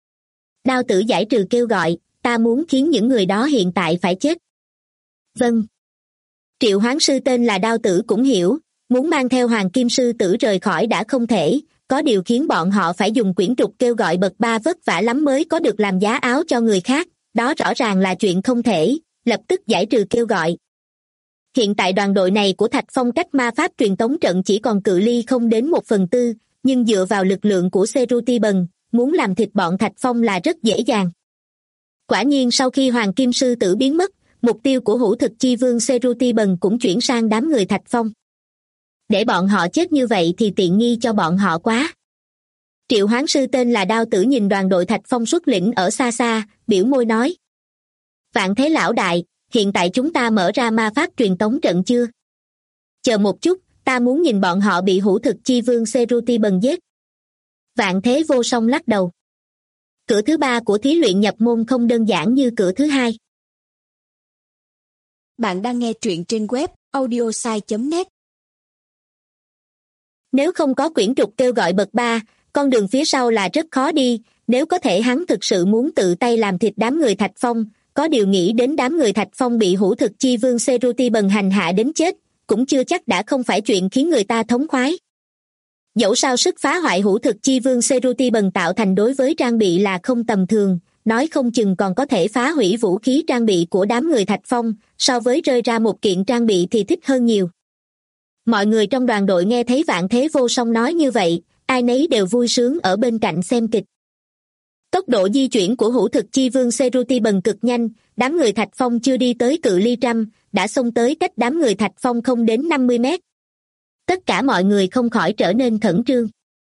Đao tử giải trừ kêu gọi, ta muốn khiến những người đó hiện tại phải chết. Vâng. Triệu hoán sư tên là Đao tử cũng hiểu, muốn mang theo hoàng kim sư tử rời khỏi đã không thể, có điều khiến bọn họ phải dùng quyển trục kêu gọi bậc 3 vất vả lắm mới có được làm giá áo cho người khác, đó rõ ràng là chuyện không thể, lập tức giải trừ kêu gọi. Hiện tại đoàn đội này của Thạch Phong cách ma pháp truyền tống trận chỉ còn cự ly không đến 1/4, nhưng dựa vào lực lượng của Seruti Bần, muốn làm thịt bọn Thạch Phong là rất dễ dàng. Quả nhiên sau khi hoàng kim sư tử biến mất, mục tiêu của hữu thực chi vương Seruti Bần cũng chuyển sang đám người Thạch Phong. Để bọn họ chết như vậy thì tiện nghi cho bọn họ quá. Triệu hoán sư tên là Đao tử nhìn đoàn đội Thạch Phong xuất lĩnh ở xa xa, biểu môi nói. Vạn thế lão đại, hiện tại chúng ta mở ra ma pháp truyền tống trận chưa? Chờ một chút, ta muốn nhìn bọn họ bị hữu thực chi vương Seruti Bần giết. Vạn thế vô song lắc đầu. Cửa thứ 3 của thí luyện nhập môn không đơn giản như cửa thứ 2. Bạn đang nghe truyện trên web audiosai.net. Nếu không có quyển trục kêu gọi bậc 3, con đường phía sau là rất khó đi, nếu có thể hắn thực sự muốn tự tay làm thịt đám người Thạch Phong, có điều nghĩ đến đám người Thạch Phong bị hữu thực chi vương Seruti Bần hành hạ đến chết, cũng chưa chắc đã không phải chuyện khiến người ta thống khoái. Dẫu sao sức phá hoại hữu thực chi vương Seruti Bần tạo thành đối với trang bị là không tầm thường, nói không chừng còn có thể phá hủy vũ khí trang bị của đám người Thạch Phong, so với rơi ra một kiện trang bị thì thích hơn nhiều. Mọi người trong đoàn đội nghe thấy vạn thế vô song nói như vậy, ai nấy đều vui sướng ở bên cạnh xem kịch. Tốc độ di chuyển của hữu thực chi vương Seruti Bần cực nhanh, đám người Thạch Phong chưa đi tới cự ly trăm, đã xông tới cách đám người Thạch Phong không đến 50 mét. Tất cả mọi người không khỏi trở nên khẩn trương.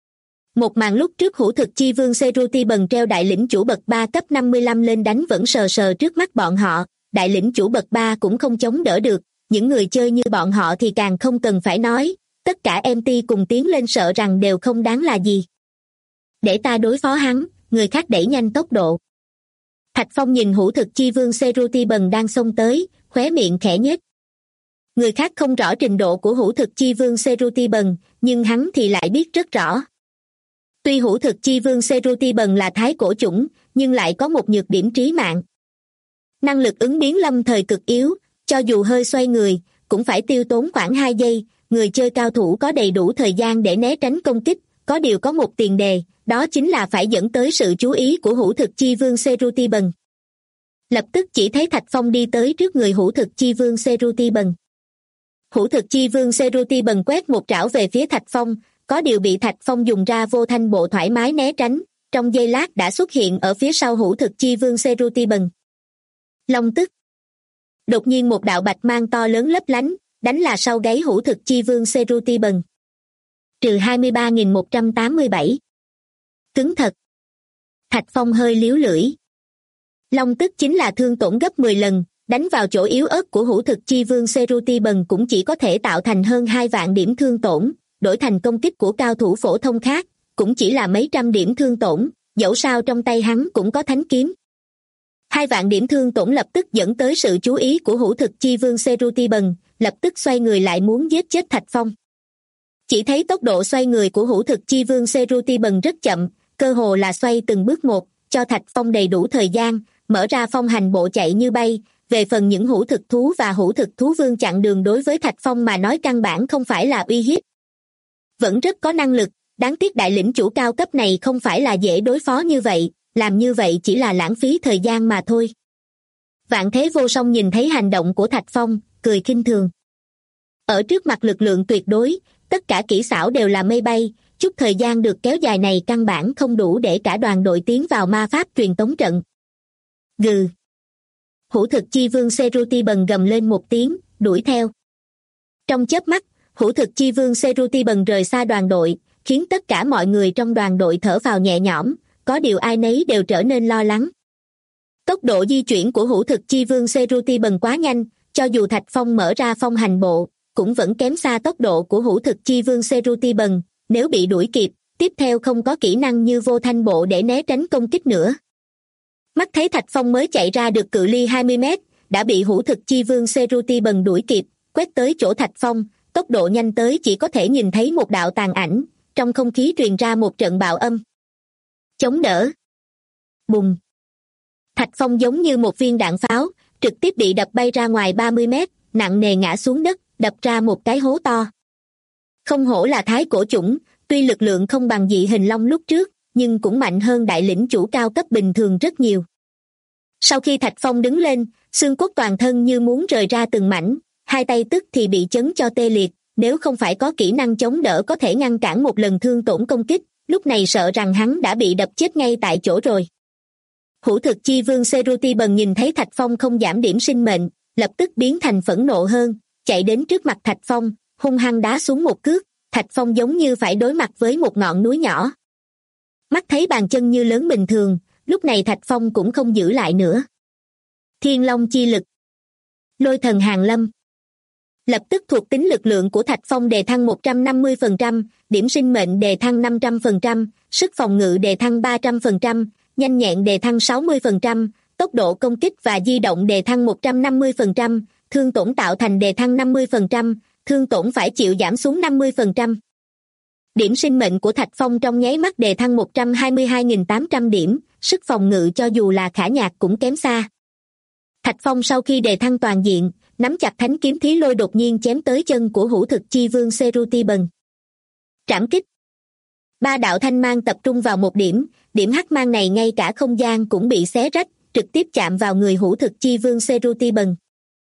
Một màn lúc trước hữu thực chi vương Seruti Bần treo đại lĩnh chủ bậc 3 cấp 55 lên đánh vẫn sờ sờ trước mắt bọn họ, đại lĩnh chủ bậc 3 cũng không chống đỡ được, những người chơi như bọn họ thì càng không cần phải nói, tất cả MT cùng tiến lên sợ rằng đều không đáng là gì. Để ta đối phó hắn, người khác đẩy nhanh tốc độ. Thạch Phong nhìn hữu thực chi vương Seruti Bần đang xông tới, khóe miệng khẽ nhếch. Người khác không rõ trình độ của hữu thực chi vương Seruti Bần, nhưng hắn thì lại biết rất rõ. Tuy hữu thực chi vương Seruti Bần là thái cổ chủng, nhưng lại có một nhược điểm trí mạng. Năng lực ứng biến lâm thời cực yếu, cho dù hơi xoay người, cũng phải tiêu tốn khoảng 2 giây, người chơi cao thủ có đầy đủ thời gian để né tránh công kích, có điều có một tiền đề, đó chính là phải dẫn tới sự chú ý của hữu thực chi vương Seruti Bần. Lập tức chỉ thấy Thạch Phong đi tới trước người hữu thực chi vương Seruti Bần. Hữu thực chi vương Seruti Bần quét một trảo về phía Thạch Phong, có điều bị Thạch Phong dùng ra vô thanh bộ thoải mái né tránh, trong giây lát đã xuất hiện ở phía sau hữu thực chi vương Seruti Bần. Long tức. Đột nhiên một đạo bạch mang to lớn lấp lánh, đánh là sau gáy hữu thực chi vương Seruti Bần. Trừ 23.187. Cứng thật. Thạch Phong hơi liếu lưỡi. Long tức chính là thương tổn gấp 10 lần, đánh vào chỗ yếu ớt của hữu thực chi vương Serutibần cũng chỉ có thể tạo thành hơn 2 vạn điểm thương tổn, đổi thành công kích của cao thủ phổ thông khác, cũng chỉ là mấy trăm điểm thương tổn, dẫu sao trong tay hắn cũng có thánh kiếm. 2 vạn điểm thương tổn lập tức dẫn tới sự chú ý của hữu thực chi vương Serutibần, lập tức xoay người lại muốn giết chết Thạch Phong. Chỉ thấy tốc độ xoay người của hữu thực chi vương Serutibần rất chậm, cơ hồ là xoay từng bước một, cho Thạch Phong đầy đủ thời gian, mở ra phong hành bộ chạy như bay. Về phần những hữu thực thú và hữu thực thú vương chặn đường đối với Thạch Phong mà nói căn bản không phải là uy hiếp. Vẫn rất có năng lực, đáng tiếc đại lĩnh chủ cao cấp này không phải là dễ đối phó như vậy, làm như vậy chỉ là lãng phí thời gian mà thôi. Vạn Thế Vô Song nhìn thấy hành động của Thạch Phong, cười khinh thường. Ở trước mặt lực lượng tuyệt đối, tất cả kỹ xảo đều là mây bay, chút thời gian được kéo dài này căn bản không đủ để cả đoàn đội tiến vào ma pháp truyền tống trận. Gừ. Hữu thực chi vương Serutibần gầm lên một tiếng, đuổi theo. Trong chớp mắt, hữu thực chi vương Serutibần rời xa đoàn đội, khiến tất cả mọi người trong đoàn đội thở phào nhẹ nhõm, có điều ai nấy đều trở nên lo lắng. Tốc độ di chuyển của hữu thực chi vương Serutibần quá nhanh, cho dù Thạch Phong mở ra phong hành bộ, cũng vẫn kém xa tốc độ của hữu thực chi vương Serutibần, nếu bị đuổi kịp, tiếp theo không có kỹ năng như vô thanh bộ để né tránh công kích nữa. Mắt thấy Thạch Phong mới chạy ra được cự ly 20 mét, đã bị hữu thực chi vương Serutibần đuổi kịp, quét tới chỗ Thạch Phong, tốc độ nhanh tới chỉ có thể nhìn thấy một đạo tàn ảnh, trong không khí truyền ra một trận bạo âm. Chống đỡ. Bùng. Thạch Phong giống như một viên đạn pháo, trực tiếp bị đập bay ra ngoài 30 mét, nặng nề ngã xuống đất, đập ra một cái hố to. Không hổ là thái cổ chủng, tuy lực lượng không bằng dị hình long lúc trước, nhưng cũng mạnh hơn đại lĩnh chủ cao cấp bình thường rất nhiều. Sau khi Thạch Phong đứng lên, xương cốt toàn thân như muốn rời ra từng mảnh, hai tay tức thì bị chấn cho tê liệt, nếu không phải có kỹ năng chống đỡ có thể ngăn cản một lần thương tổn công kích, lúc này sợ rằng hắn đã bị đập chết ngay tại chỗ rồi. Hữu thực chi vương Serutibần nhìn thấy Thạch Phong không giảm điểm sinh mệnh, lập tức biến thành phẫn nộ hơn, chạy đến trước mặt Thạch Phong, hung hăng đá xuống một cước, Thạch Phong giống như phải đối mặt với một ngọn núi nhỏ. Mắt thấy bàn chân như lớn bình thường, lúc này Thạch Phong cũng không giữ lại nữa. Thiên Long chi lực. Lôi thần hàng lâm. Lập tức thuộc tính lực lượng của Thạch Phong đề thăng 150%, điểm sinh mệnh đề thăng 500%, sức phòng ngự đề thăng 300%, nhanh nhẹn đề thăng 60%, tốc độ công kích và di động đề thăng 150%, thương tổn tạo thành đề thăng 50%, thương tổn phải chịu giảm xuống 50%. Điểm sinh mệnh của Thạch Phong trong nháy mắt đề thăng 122.800 điểm, sức phòng ngự cho dù là Khả Nhạc cũng kém xa. Thạch Phong sau khi đề thăng toàn diện, nắm chặt thánh kiếm Thí Lôi đột nhiên chém tới chân của hữu thực chi vương Serutibần. Trảm kích. 3 đạo thanh mang tập trung vào một điểm hắc mang này ngay cả không gian cũng bị xé rách, trực tiếp chạm vào người hữu thực chi vương Serutibần.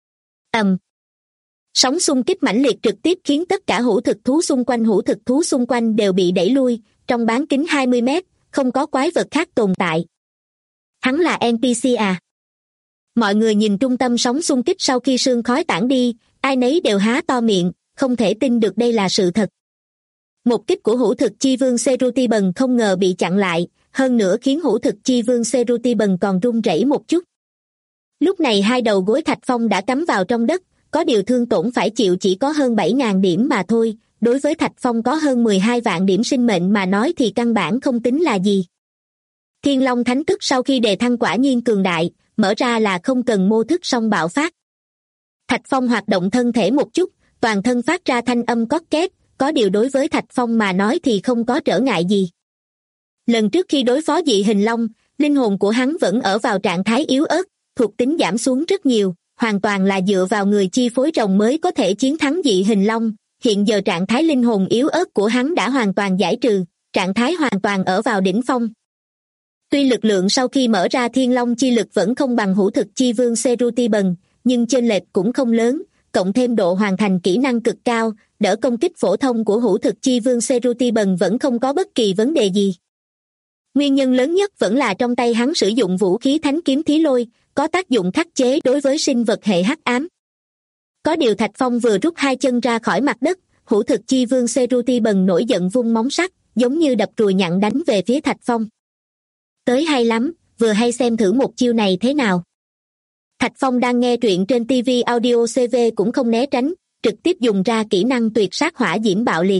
Sóng xung kích mãnh liệt trực tiếp khiến tất cả hữu thực thú xung quanh đều bị đẩy lui, trong bán kính 20 mét, không có quái vật khác tồn tại. Hắn là NPC à? Mọi người nhìn trung tâm sóng xung kích sau khi sương khói tản đi, ai nấy đều há to miệng, không thể tin được đây là sự thật. Một kích của hữu thực chi vương Serutibần không ngờ bị chặn lại, hơn nữa khiến hữu thực chi vương Serutibần còn run rẩy một chút. Lúc này hai đầu gối Thạch Phong đã cắm vào trong đất, có điều thương tổn phải chịu chỉ có hơn 7.000 điểm mà thôi, đối với Thạch Phong có hơn 12 vạn điểm sinh mệnh mà nói thì căn bản không tính là gì. Thiên Long Thánh Thức sau khi đề thăng quả nhiên cường đại, mở ra là không cần mô thức song bạo phát. Thạch Phong hoạt động thân thể một chút, toàn thân phát ra thanh âm cót két, có điều đối với Thạch Phong mà nói thì không có trở ngại gì. Lần trước khi đối phó dị hình long, linh hồn của hắn vẫn ở vào trạng thái yếu ớt, thuộc tính giảm xuống rất nhiều, hoàn toàn là dựa vào người chi phối rồng mới có thể chiến thắng dị hình long. Hiện giờ trạng thái linh hồn yếu ớt của hắn đã hoàn toàn giải trừ, trạng thái hoàn toàn ở vào đỉnh phong. Tuy lực lượng sau khi mở ra thiên long chi lực vẫn không bằng hữu thực chi vương Serutibần, nhưng chênh lệch cũng không lớn, cộng thêm độ hoàn thành kỹ năng cực cao, đỡ công kích phổ thông của hữu thực chi vương Serutibần vẫn không có bất kỳ vấn đề gì. Nguyên nhân lớn nhất vẫn là trong tay hắn sử dụng vũ khí thánh kiếm Thí Lôi, có tác dụng khắc chế đối với sinh vật hệ hắc ám. Có điều Thạch Phong vừa rút hai chân ra khỏi mặt đất, hữu thực chi vương Serutibần nổi giận vung móng sắt, giống như đập ruồi nhặn đánh về phía Thạch Phong. Tới hay lắm, vừa hay xem thử một chiêu này thế nào. Thạch Phong đang nghe truyện trên TV Audio CV cũng không né tránh, trực tiếp dùng ra kỹ năng tuyệt sát hỏa diễm bạo liệt.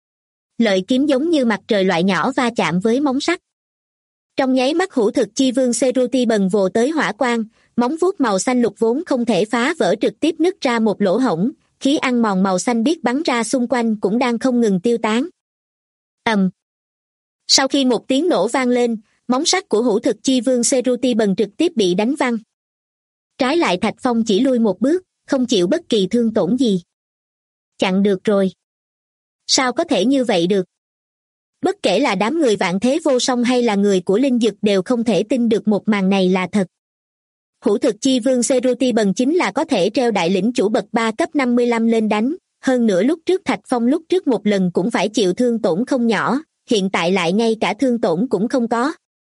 Lợi kiếm giống như mặt trời loại nhỏ va chạm với móng sắt. Trong nháy mắt hữu thực chi vương Seruti bần vồ tới hỏa quang, móng vuốt màu xanh lục vốn không thể phá vỡ trực tiếp nứt ra một lỗ hổng, khí ăn mòn màu xanh biếc bắn ra xung quanh cũng đang không ngừng tiêu tán. Ầm. Sau khi một tiếng nổ vang lên, móng sắt của hữu thực chi vương Seruti bần trực tiếp bị đánh văng. Trái lại Thạch Phong chỉ lui một bước, không chịu bất kỳ thương tổn gì. Chặn được rồi. Sao có thể như vậy được? Bất kể là đám người Vạn Thế Vô Song hay là người của Linh Dực đều không thể tin được một màn này là thật. Hữu thực chi vương Seruti bần chính là có thể treo đại lĩnh chủ bậc 3 cấp 55 lên đánh, hơn nữa lúc trước Thạch Phong lúc trước một lần cũng phải chịu thương tổn không nhỏ, hiện tại lại ngay cả thương tổn cũng không có.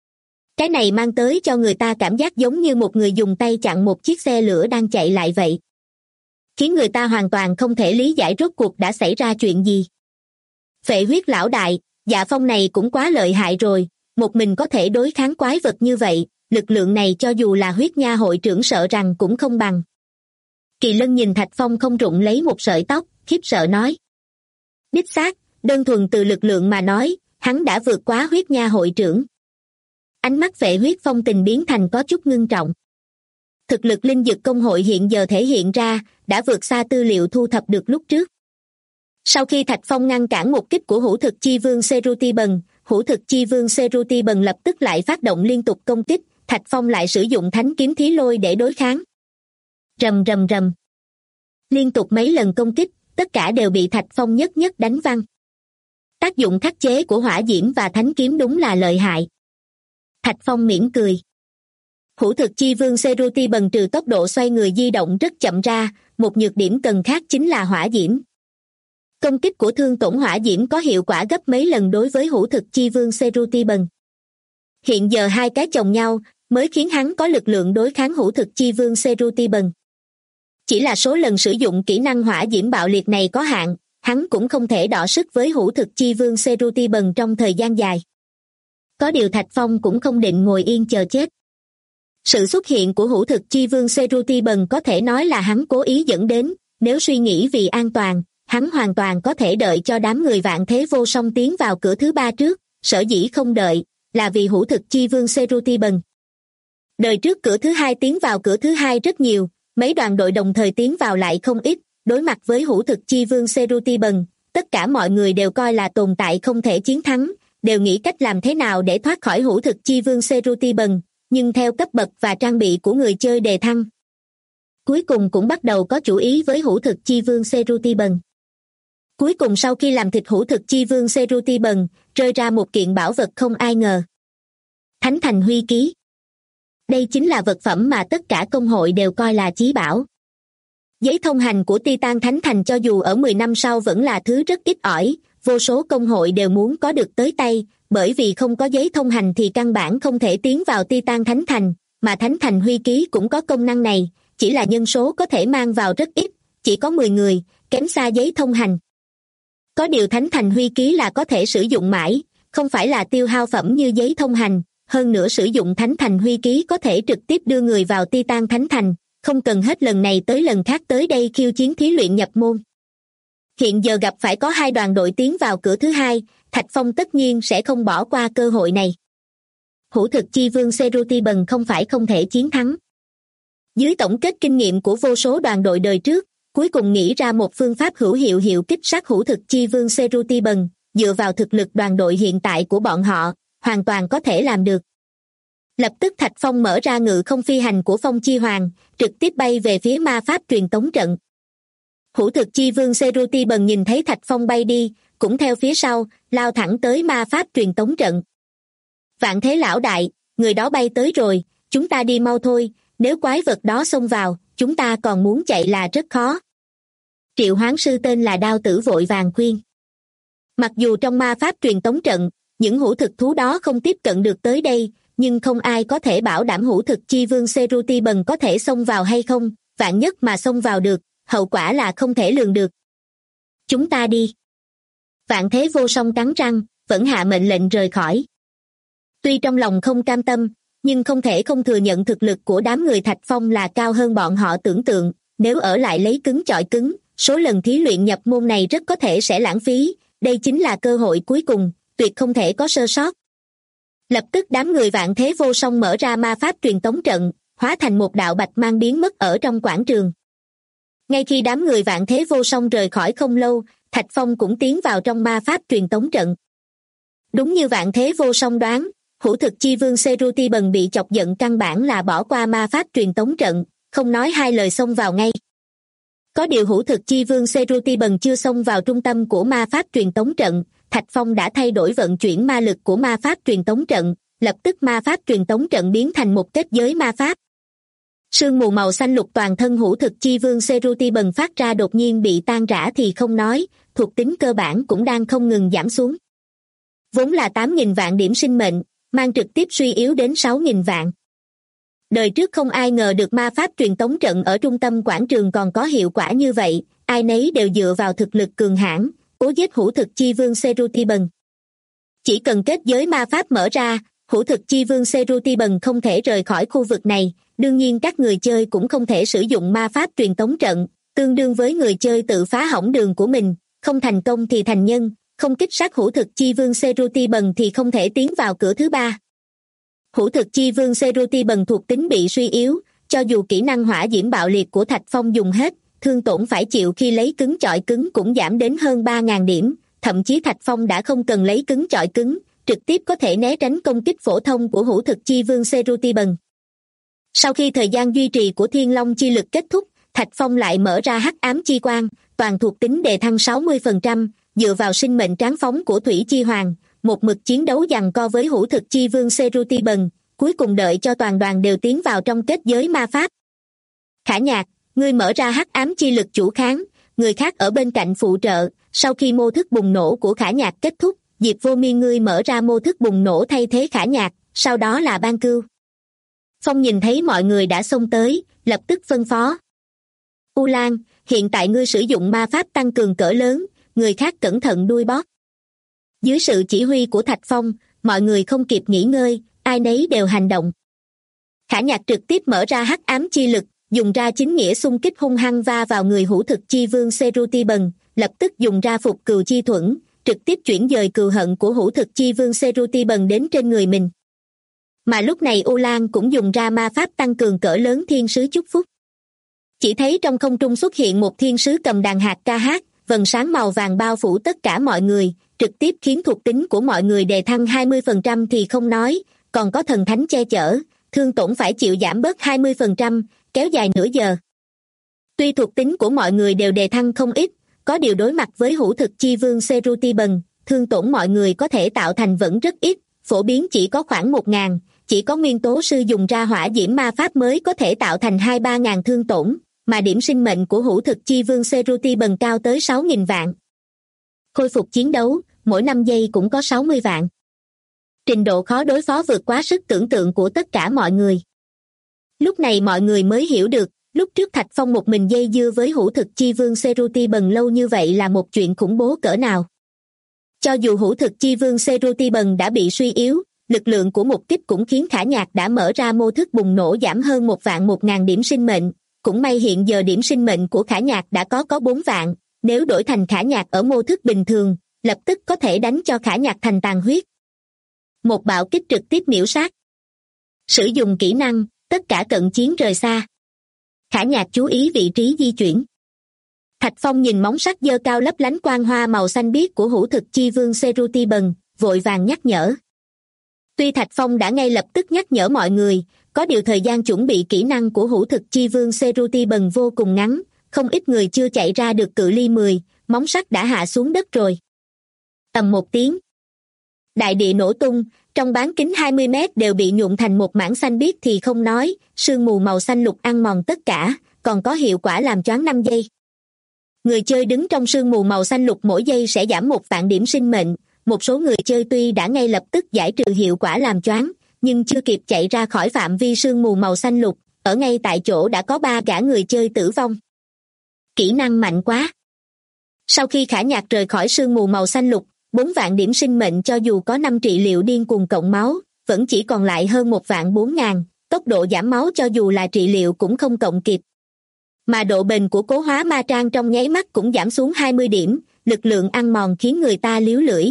Cái này mang tới cho người ta cảm giác giống như một người dùng tay chặn một chiếc xe lửa đang chạy lại vậy. Khiến người ta hoàn toàn không thể lý giải rốt cuộc đã xảy ra chuyện gì. Phệ huyết lão đại, Dạ Phong này cũng quá lợi hại rồi, một mình có thể đối kháng quái vật như vậy, lực lượng này cho dù là huyết nha hội trưởng sợ rằng cũng không bằng. Kỳ Lân nhìn Thạch Phong không rụng lấy một sợi tóc, khiếp sợ nói. Đích xác, đơn thuần từ lực lượng mà nói, hắn đã vượt quá huyết nha hội trưởng. Ánh mắt Phệ huyết phong tình biến thành có chút ngưng trọng. Thực lực Linh Dực công hội hiện giờ thể hiện ra, đã vượt xa tư liệu thu thập được lúc trước. Sau khi Thạch Phong ngăn cản một kích của hữu thực chi vương Seruti bần, hữu thực chi vương Seruti bần lập tức lại phát động liên tục công kích, Thạch Phong lại sử dụng thánh kiếm thí lôi để đối kháng. Rầm rầm rầm. Liên tục mấy lần công kích, tất cả đều bị Thạch Phong nhất nhất đánh văng. Tác dụng khắc chế của hỏa diễm và thánh kiếm đúng là lợi hại. Thạch Phong mỉm cười. Hữu thực chi vương Seruti bần trừ tốc độ xoay người di động rất chậm ra, một nhược điểm cần khác chính là hỏa diễm. Công kích của thương tổn hỏa diễm có hiệu quả gấp mấy lần đối với hữu thực chi vương Seruti bần. Hiện giờ hai cái chồng nhau mới khiến hắn có lực lượng đối kháng hữu thực chi vương Seruti bần. Chỉ là số lần sử dụng kỹ năng hỏa diễm bạo liệt này có hạn, hắn cũng không thể đọ sức với hữu thực chi vương Seruti bần trong thời gian dài. Có điều Thạch Phong cũng không định ngồi yên chờ chết. Sự xuất hiện của hữu thực chi vương Seruti bần có thể nói là hắn cố ý dẫn đến, nếu suy nghĩ vì an toàn, hắn hoàn toàn có thể đợi cho đám người Vạn Thế Vô Song tiến vào cửa thứ 3 trước, sở dĩ không đợi, là vì hữu thực chi vương Seruti bần. Đời trước cửa thứ 2 tiến vào cửa thứ 2 rất nhiều, mấy đoàn đội đồng thời tiến vào lại không ít, đối mặt với hữu thực chi vương Seruti bần, tất cả mọi người đều coi là tồn tại không thể chiến thắng, đều nghĩ cách làm thế nào để thoát khỏi hữu thực chi vương Seruti bần, nhưng theo cấp bậc và trang bị của người chơi đề thăng. Cuối cùng cũng bắt đầu có chủ ý với hữu thực chi vương Seruti bần. Cuối cùng sau khi làm thịt hữu thực chi vương Seruti bần, rơi ra một kiện bảo vật không ai ngờ. Thánh Thành Huy Ký. Đây chính là vật phẩm mà tất cả công hội đều coi là chí bảo. Giấy thông hành của Titan Thánh Thành cho dù ở 10 năm sau vẫn là thứ rất ít ỏi, vô số công hội đều muốn có được tới tay, bởi vì không có giấy thông hành thì căn bản không thể tiến vào Titan Thánh Thành, mà Thánh Thành Huy Ký cũng có công năng này, chỉ là nhân số có thể mang vào rất ít, chỉ có 10 người, kém xa giấy thông hành. Có điều Thánh Thành Huy Ký là có thể sử dụng mãi, không phải là tiêu hao phẩm như giấy thông hành, hơn nữa sử dụng Thánh Thành Huy Ký có thể trực tiếp đưa người vào Titan Thánh Thành, không cần hết lần này tới lần khác tới đây khiêu chiến thí luyện nhập môn. Hiện giờ gặp phải có 2 đoàn đội tiến vào cửa thứ 2, Thạch Phong tất nhiên sẽ không bỏ qua cơ hội này. Hữu thực chi vương Seruti bần không phải không thể chiến thắng. Dưới tổng kết kinh nghiệm của vô số đoàn đội đời trước, cuối cùng nghĩ ra một phương pháp hữu hiệu kích sát hữu thực chi vương Seruti bần, dựa vào thực lực đoàn đội hiện tại của bọn họ, hoàn toàn có thể làm được. Lập tức Thạch Phong mở ra ngự không phi hành của Phong Chi Hoàng, trực tiếp bay về phía ma pháp truyền tống trận. Hữu thực chi vương Seruti bần nhìn thấy Thạch Phong bay đi, cũng theo phía sau, lao thẳng tới ma pháp truyền tống trận. Vạn Thế lão đại, người đó bay tới rồi, chúng ta đi mau thôi, nếu quái vật đó xông vào, chúng ta còn muốn chạy là rất khó. Triệu hoán sư tên là Đao Tử vội vàng khuyên. Mặc dù trong ma pháp truyền tống trận, những hữu thực thú đó không tiếp cận được tới đây, nhưng không ai có thể bảo đảm hữu thực chi vương Seruti bần có thể xông vào hay không, vạn nhất mà xông vào được, hậu quả là không thể lường được. Chúng ta đi. Vạn Thế Vô Song cắn răng, vẫn hạ mệnh lệnh rời khỏi. Tuy trong lòng không cam tâm, Nhưng không thể không thừa nhận thực lực của đám người Thạch Phong là cao hơn bọn họ tưởng tượng, nếu ở lại lấy cứng chọi cứng, số lần thí luyện nhập môn này rất có thể sẽ lãng phí, đây chính là cơ hội cuối cùng, tuyệt không thể có sơ sót. Lập tức đám người Vạn Thế Vô Song mở ra ma pháp truyền tống trận, hóa thành một đạo bạch mang biến mất ở trong quảng trường. Ngay khi đám người Vạn Thế Vô Song rời khỏi không lâu, Thạch Phong cũng tiến vào trong ma pháp truyền tống trận. Đúng như Vạn Thế Vô Song đoán, hữu thực chi vương Seruti Bần bị chọc giận căn bản là bỏ qua ma pháp truyền tống trận, không nói hai lời xông vào ngay. Có điều hữu thực chi vương Seruti Bần chưa xông vào trung tâm của ma pháp truyền tống trận, Thạch Phong đã thay đổi vận chuyển ma lực của ma pháp truyền tống trận, lập tức ma pháp truyền tống trận biến thành một kết giới ma pháp. Sương mù màu xanh lục toàn thân hữu thực chi vương Seruti Bần phát ra đột nhiên bị tan rã thì không nói, thuộc tính cơ bản cũng đang không ngừng giảm xuống. Vốn là 8.000 vạn điểm sinh mệnh, mang trực tiếp suy yếu đến 6.000 vạn. Đời trước không ai ngờ được ma pháp truyền tống trận ở trung tâm quảng trường còn có hiệu quả như vậy, ai nấy đều dựa vào thực lực cường hãn, cố giết hữu thực chi vương Seruti Bần. Chỉ cần kết giới ma pháp mở ra, hữu thực chi vương Seruti Bần không thể rời khỏi khu vực này, đương nhiên các người chơi cũng không thể sử dụng ma pháp truyền tống trận, tương đương với người chơi tự phá hỏng đường của mình, không thành công thì thành nhân, không kích sát hữu thực chi vương Seruti Bần thì không thể tiến vào cửa thứ ba. Hữu thực chi vương Seruti Bần thuộc tính bị suy yếu, cho dù kỹ năng hỏa diễm bạo liệt của Thạch Phong dùng hết, thương tổn phải chịu khi lấy cứng chọi cứng cũng giảm đến hơn 3.000 điểm, thậm chí Thạch Phong đã không cần lấy cứng chọi cứng, trực tiếp có thể né tránh công kích phổ thông của hữu thực chi vương Seruti Bần. Sau khi thời gian duy trì của Thiên Long chi lực kết thúc, Thạch Phong lại mở ra hắc ám chi quang, toàn thuộc tính đề thăng 60%, dựa vào sinh mệnh tráng phóng của Thủy Chi Hoàng, một mực chiến đấu giằng co với hữu thực chi vương Seruti Bần, cuối cùng đợi cho toàn đoàn đều tiến vào trong kết giới ma pháp. Khả Nhạc, ngươi mở ra hắc ám chi lực chủ kháng, người khác ở bên cạnh phụ trợ, sau khi mô thức bùng nổ của Khả Nhạc kết thúc, Diệp Vô Miên ngươi mở ra mô thức bùng nổ thay thế Khả Nhạc, sau đó là Ban Cưu. Phong nhìn thấy mọi người đã xông tới, lập tức phân phó. U Lan, hiện tại ngươi sử dụng ma pháp tăng cường cỡ lớn, người khác cẩn thận đuôi bóp. Dưới sự chỉ huy của Thạch Phong, mọi người không kịp nghỉ ngơi, ai nấy đều hành động. Khả Nhạc trực tiếp mở ra hắc ám chi lực, dùng ra chính nghĩa xung kích hung hăng va vào người hữu thực chi vương Seruti Bần, lập tức dùng ra phục cừu chi thuẫn, trực tiếp chuyển dời cừu hận của hữu thực chi vương Seruti Bần đến trên người mình. Mà lúc này U Lan cũng dùng ra ma pháp tăng cường cỡ lớn thiên sứ chúc phúc. Chỉ thấy trong không trung xuất hiện một thiên sứ cầm đàn hạt ca hát, vầng sáng màu vàng bao phủ tất cả mọi người, trực tiếp khiến thuộc tính của mọi người đề thăng 20% thì không nói, còn có thần thánh che chở, thương tổn phải chịu giảm bớt 20%, kéo dài nửa giờ. Tuy thuộc tính của mọi người đều đề thăng không ít, có điều đối mặt với hữu thực chi vương Seruti Bần, thương tổn mọi người có thể tạo thành vẫn rất ít, phổ biến chỉ có khoảng 1.000, chỉ có nguyên tố sư dùng ra hỏa diễm ma pháp mới có thể tạo thành 2-3 ngàn thương tổn, mà điểm sinh mệnh của hữu thực chi vương Seruti Bần cao tới 6.000 vạn. Khôi phục chiến đấu, mỗi 5 giây cũng có 60 vạn. Trình độ khó đối phó vượt quá sức tưởng tượng của tất cả mọi người. Lúc này mọi người mới hiểu được, lúc trước Thạch Phong một mình dây dưa với hữu thực chi vương Seruti Bần lâu như vậy là một chuyện khủng bố cỡ nào. Cho dù hữu thực chi vương Seruti Bần đã bị suy yếu, lực lượng của một kích cũng khiến Khả Nhạc đã mở ra mô thức bùng nổ giảm hơn 1.000 điểm sinh mệnh. Cũng may hiện giờ điểm sinh mệnh của Khả Nhạc đã có 4 vạn, nếu đổi thành Khả Nhạc ở mô thức bình thường, lập tức có thể đánh cho Khả Nhạc thành tàn huyết. Một bạo kích trực tiếp miểu sát. Sử dụng kỹ năng, tất cả cận chiến rời xa. Khả Nhạc chú ý vị trí di chuyển. Thạch Phong nhìn móng sắt giơ cao lấp lánh quang hoa màu xanh biếc của hữu thực chi vương Seruti Bần, vội vàng nhắc nhở. Tuy Thạch Phong đã ngay lập tức nhắc nhở mọi người, có điều thời gian chuẩn bị kỹ năng của hữu thực chi vương Seruti Bần vô cùng ngắn, không ít người chưa chạy ra được cự ly 10, móng sắt đã hạ xuống đất rồi. Ầm một tiếng. Đại địa nổ tung, trong bán kính 20 mét đều bị nhuộm thành một mảng xanh biếc thì không nói, sương mù màu xanh lục ăn mòn tất cả, còn có hiệu quả làm choáng 5 giây. Người chơi đứng trong sương mù màu xanh lục mỗi giây sẽ giảm 1 vạn điểm sinh mệnh, một số người chơi tuy đã ngay lập tức giải trừ hiệu quả làm choáng, nhưng chưa kịp chạy ra khỏi phạm vi sương mù màu xanh lục, ở ngay tại chỗ đã có 3 gã người chơi tử vong. Kỹ năng mạnh quá. Sau khi Khả Nhạc rời khỏi sương mù màu xanh lục, 4 vạn điểm sinh mệnh cho dù có 5 trị liệu điên cuồng cộng máu, vẫn chỉ còn lại hơn 1.400.000, tốc độ giảm máu cho dù là trị liệu cũng không cộng kịp. Mà độ bền của cố hóa ma trang trong nháy mắt cũng giảm xuống 20 điểm, lực lượng ăn mòn khiến người ta líu lưỡi.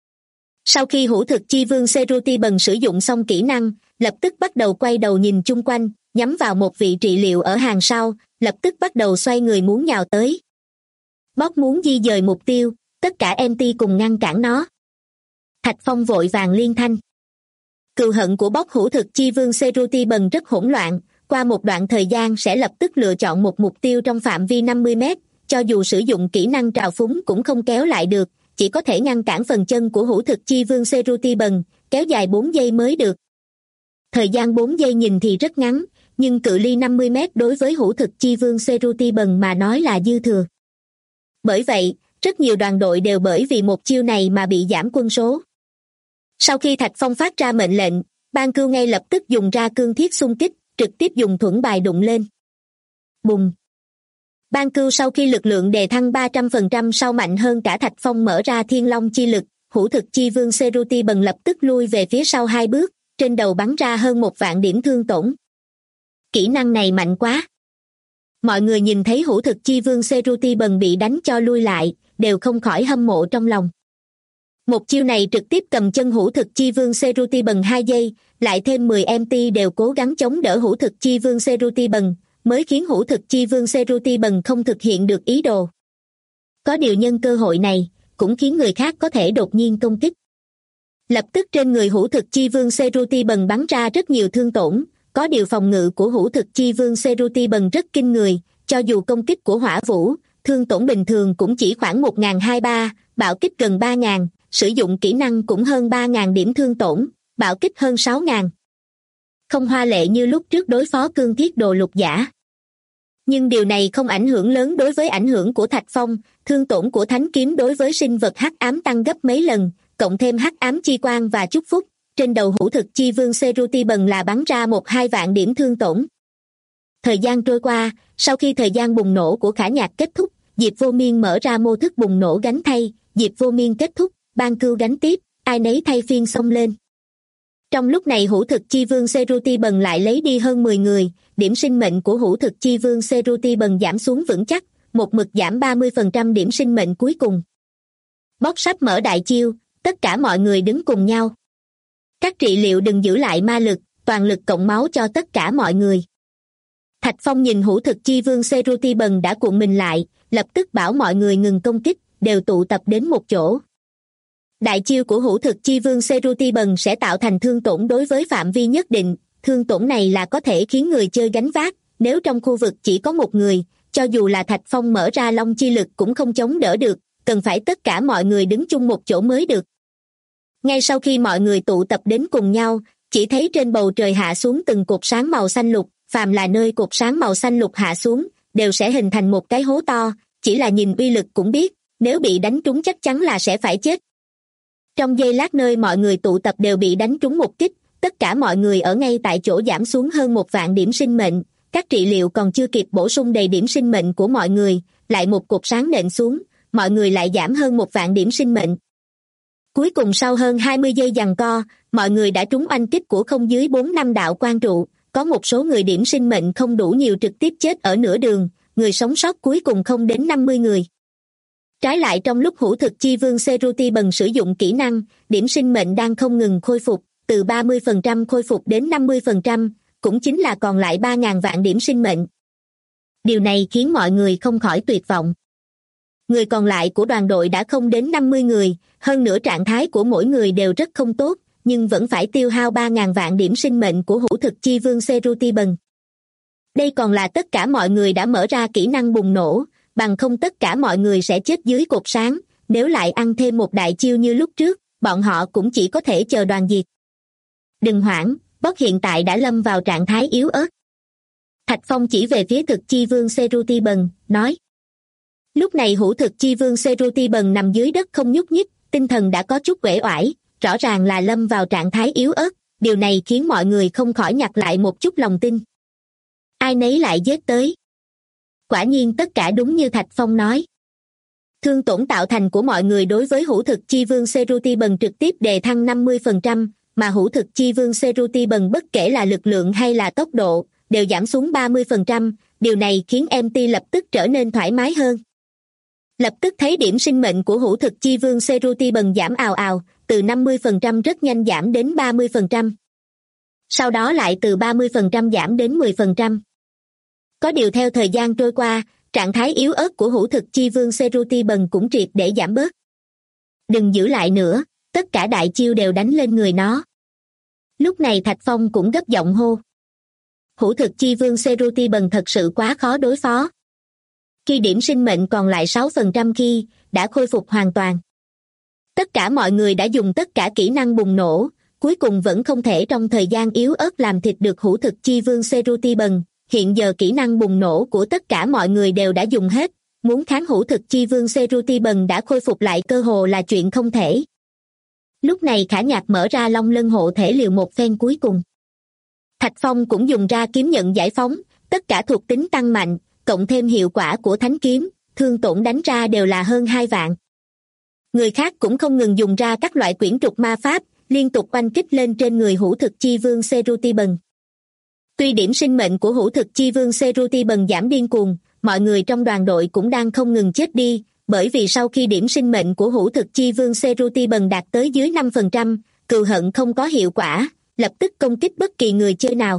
Sau khi hữu thực chi vương Serutiban sử dụng xong kỹ năng, lập tức bắt đầu quay đầu nhìn chung quanh, nhắm vào một vị trị liệu ở hàng sau, lập tức bắt đầu xoay người muốn nhào tới. Boss muốn di dời mục tiêu, tất cả MT cùng ngăn cản nó. Thạch Phong vội vàng liên thanh. Cừu hận của Boss hữu thực chi vương Serutiban rất hỗn loạn, qua một đoạn thời gian sẽ lập tức lựa chọn một mục tiêu trong phạm vi 50 mét, cho dù sử dụng kỹ năng trào phúng cũng không kéo lại được, chỉ có thể ngăn cản phần chân của hữu thực chi vương Serutiban, kéo dài 4 giây mới được. Thời gian 4 giây nhìn thì rất ngắn, nhưng cự ly 50 mét đối với hữu thực chi vương Serutiban mà nói là dư thừa. Bởi vậy, rất nhiều đoàn đội đều bởi vì một chiêu này mà bị giảm quân số. Sau khi Thạch Phong phát ra mệnh lệnh, Ban Cưu ngay lập tức dùng ra cương thiết xung kích, trực tiếp dùng thuẫn bài đụng lên. Bùng! Ban Cưu sau khi lực lượng đề thăng 300% sau mạnh hơn cả Thạch Phong mở ra thiên long chi lực, hữu thực chi vương Serutiban lập tức lui về phía sau 2 bước, trên đầu bắn ra hơn 1.000 điểm thương tổn. Kỹ năng này mạnh quá. Mọi người nhìn thấy hữu thực chi vương Serutiban bị đánh cho lui lại, đều không khỏi hâm mộ trong lòng. Một chiêu này trực tiếp cầm chân hữu thực chi vương Serutiban 2 giây, lại thêm 10 MT đều cố gắng chống đỡ hữu thực chi vương Serutiban, mới khiến hữu thực chi vương Serutiban không thực hiện được ý đồ. Có điều nhân cơ hội này, cũng khiến người khác có thể đột nhiên công kích. Lập tức trên người hữu thực chi vương Serutiban bắn ra rất nhiều thương tổn, có điều phòng ngự của hữu thực chi vương Serutiban rất kinh người, cho dù công kích của hỏa vũ, thương tổn bình thường cũng chỉ khoảng 1.230, bạo kích gần 3.000, sử dụng kỹ năng cũng hơn 3.000 điểm thương tổn, bạo kích hơn 6.000. Không hoa lệ như lúc trước đối phó cương thiết đồ lục giả. Nhưng điều này không ảnh hưởng lớn đối với ảnh hưởng của Thạch Phong, thương tổn của thánh kiếm đối với sinh vật hắc ám tăng gấp mấy lần, cộng thêm hắc ám chi quang và chúc phúc, trên đầu hữu thực chi vương Serutiban là bắn ra 1-2 vạn điểm thương tổn. Thời gian trôi qua, sau khi thời gian bùng nổ của Khả Nhạc kết thúc, Diệp Vô Miên mở ra mô thức bùng nổ gánh thay, Diệp Vô Miên kết thúc, Ban Cưu gánh tiếp, ai nấy thay phiên xông lên. Trong lúc này hữu thực chi vương Serutiban lại lấy đi hơn 10 người, điểm sinh mệnh của hữu thực chi vương Serutiban giảm xuống vững chắc, một mực giảm 30% điểm sinh mệnh cuối cùng. Boss sắp mở đại chiêu, tất cả mọi người đứng cùng nhau. Các trị liệu đừng giữ lại ma lực, toàn lực cộng máu cho tất cả mọi người. Thạch Phong nhìn hữu thực chi vương Serutiban đã cuộn mình lại, lập tức bảo mọi người ngừng công kích, đều tụ tập đến một chỗ. Đại chiêu của hữu thực chi vương Serutiban sẽ tạo thành thương tổn đối với phạm vi nhất định, thương tổn này là có thể khiến người chơi gánh vác, nếu trong khu vực chỉ có một người, cho dù là Thạch Phong mở ra long chi lực cũng không chống đỡ được, cần phải tất cả mọi người đứng chung một chỗ mới được. Ngay sau khi mọi người tụ tập đến cùng nhau, chỉ thấy trên bầu trời hạ xuống từng cột sáng màu xanh lục, phàm là nơi cột sáng màu xanh lục hạ xuống, đều sẽ hình thành một cái hố to, chỉ là nhìn uy lực cũng biết, nếu bị đánh trúng chắc chắn là sẽ phải chết. Trong giây lát nơi mọi người tụ tập đều bị đánh trúng một kích, tất cả mọi người ở ngay tại chỗ giảm xuống hơn 1.000 điểm sinh mệnh, các trị liệu còn chưa kịp bổ sung đầy điểm sinh mệnh của mọi người, lại một cột sáng nện xuống, mọi người lại giảm hơn 1.000 điểm sinh mệnh. Cuối cùng sau hơn 20 giây giằng co, mọi người đã trúng oanh kích của không dưới 4-5 đạo quan trụ, có một số người điểm sinh mệnh không đủ nhiều trực tiếp chết ở nửa đường, người sống sót cuối cùng không đến 50 người. Trái lại trong lúc hữu thực chi vương Serutiban sử dụng kỹ năng, điểm sinh mệnh đang không ngừng khôi phục, từ 30% khôi phục đến 50%, cũng chính là còn lại 3.000 vạn điểm sinh mệnh. Điều này khiến mọi người không khỏi tuyệt vọng. Người còn lại của đoàn đội đã không đến 50 người, hơn nữa trạng thái của mỗi người đều rất không tốt, nhưng vẫn phải tiêu hao 3.000 vạn điểm sinh mệnh của hữu thực chi vương Serutiban. Đây còn là tất cả mọi người đã mở ra kỹ năng bùng nổ, bằng không tất cả mọi người sẽ chết dưới cột sáng, nếu lại ăn thêm một đại chiêu như lúc trước, bọn họ cũng chỉ có thể chờ đoàn diệt. Đừng hoảng, Boss hiện tại đã lâm vào trạng thái yếu ớt. Thạch Phong chỉ về phía thực chi vương Serutiban, nói. Lúc này hữu thực chi vương Serutiban nằm dưới đất không nhúc nhích, tinh thần đã có chút uể oải, rõ ràng là lâm vào trạng thái yếu ớt, điều này khiến mọi người không khỏi nhặt lại một chút lòng tin. Ai nấy lại giết tới. Quả nhiên tất cả đúng như Thạch Phong nói. Thương tổn tạo thành của mọi người đối với hữu thực chi vương Serutiban trực tiếp đề thăng 50%, mà hữu thực chi vương Serutiban bất kể là lực lượng hay là tốc độ, đều giảm xuống 30%, điều này khiến MT lập tức trở nên thoải mái hơn. Lập tức thấy điểm sinh mệnh của hữu thực chi vương Serutiban giảm ào ào, từ 50% rất nhanh giảm đến 30%. Sau đó lại từ 30% giảm đến 10%. Có điều theo thời gian trôi qua, trạng thái yếu ớt của hữu thực chi vương Serutiban cũng triệt để giảm bớt. Đừng giữ lại nữa, tất cả đại chiêu đều đánh lên người nó. Lúc này Thạch Phong cũng gấp giọng hô. Hữu thực chi vương Serutiban thật sự quá khó đối phó. Khi điểm sinh mệnh còn lại 6% khi đã khôi phục hoàn toàn. Tất cả mọi người đã dùng tất cả kỹ năng bùng nổ, cuối cùng vẫn không thể trong thời gian yếu ớt làm thịt được hữu thực chi vương Serutiban. Hiện giờ kỹ năng bùng nổ của tất cả mọi người đều đã dùng hết, muốn kháng hữu thực chi vương Serutiban đã khôi phục lại cơ hồ là chuyện không thể. Lúc này Khả Nhạc mở ra Long Lân hộ thể liều một phen cuối cùng. Thạch Phong cũng dùng ra kiếm nhận giải phóng, tất cả thuộc tính tăng mạnh, cộng thêm hiệu quả của thánh kiếm, thương tổn đánh ra đều là hơn 2 vạn. Người khác cũng không ngừng dùng ra các loại quyển trục ma pháp, liên tục oanh kích lên trên người hữu thực chi vương Serutiban. Tuy điểm sinh mệnh của hữu thực chi vương Serutiban giảm điên cuồng, mọi người trong đoàn đội cũng đang không ngừng chết đi, bởi vì sau khi điểm sinh mệnh của hữu thực chi vương Serutiban đạt tới dưới 5%, cừu hận không có hiệu quả, lập tức công kích bất kỳ người chơi nào.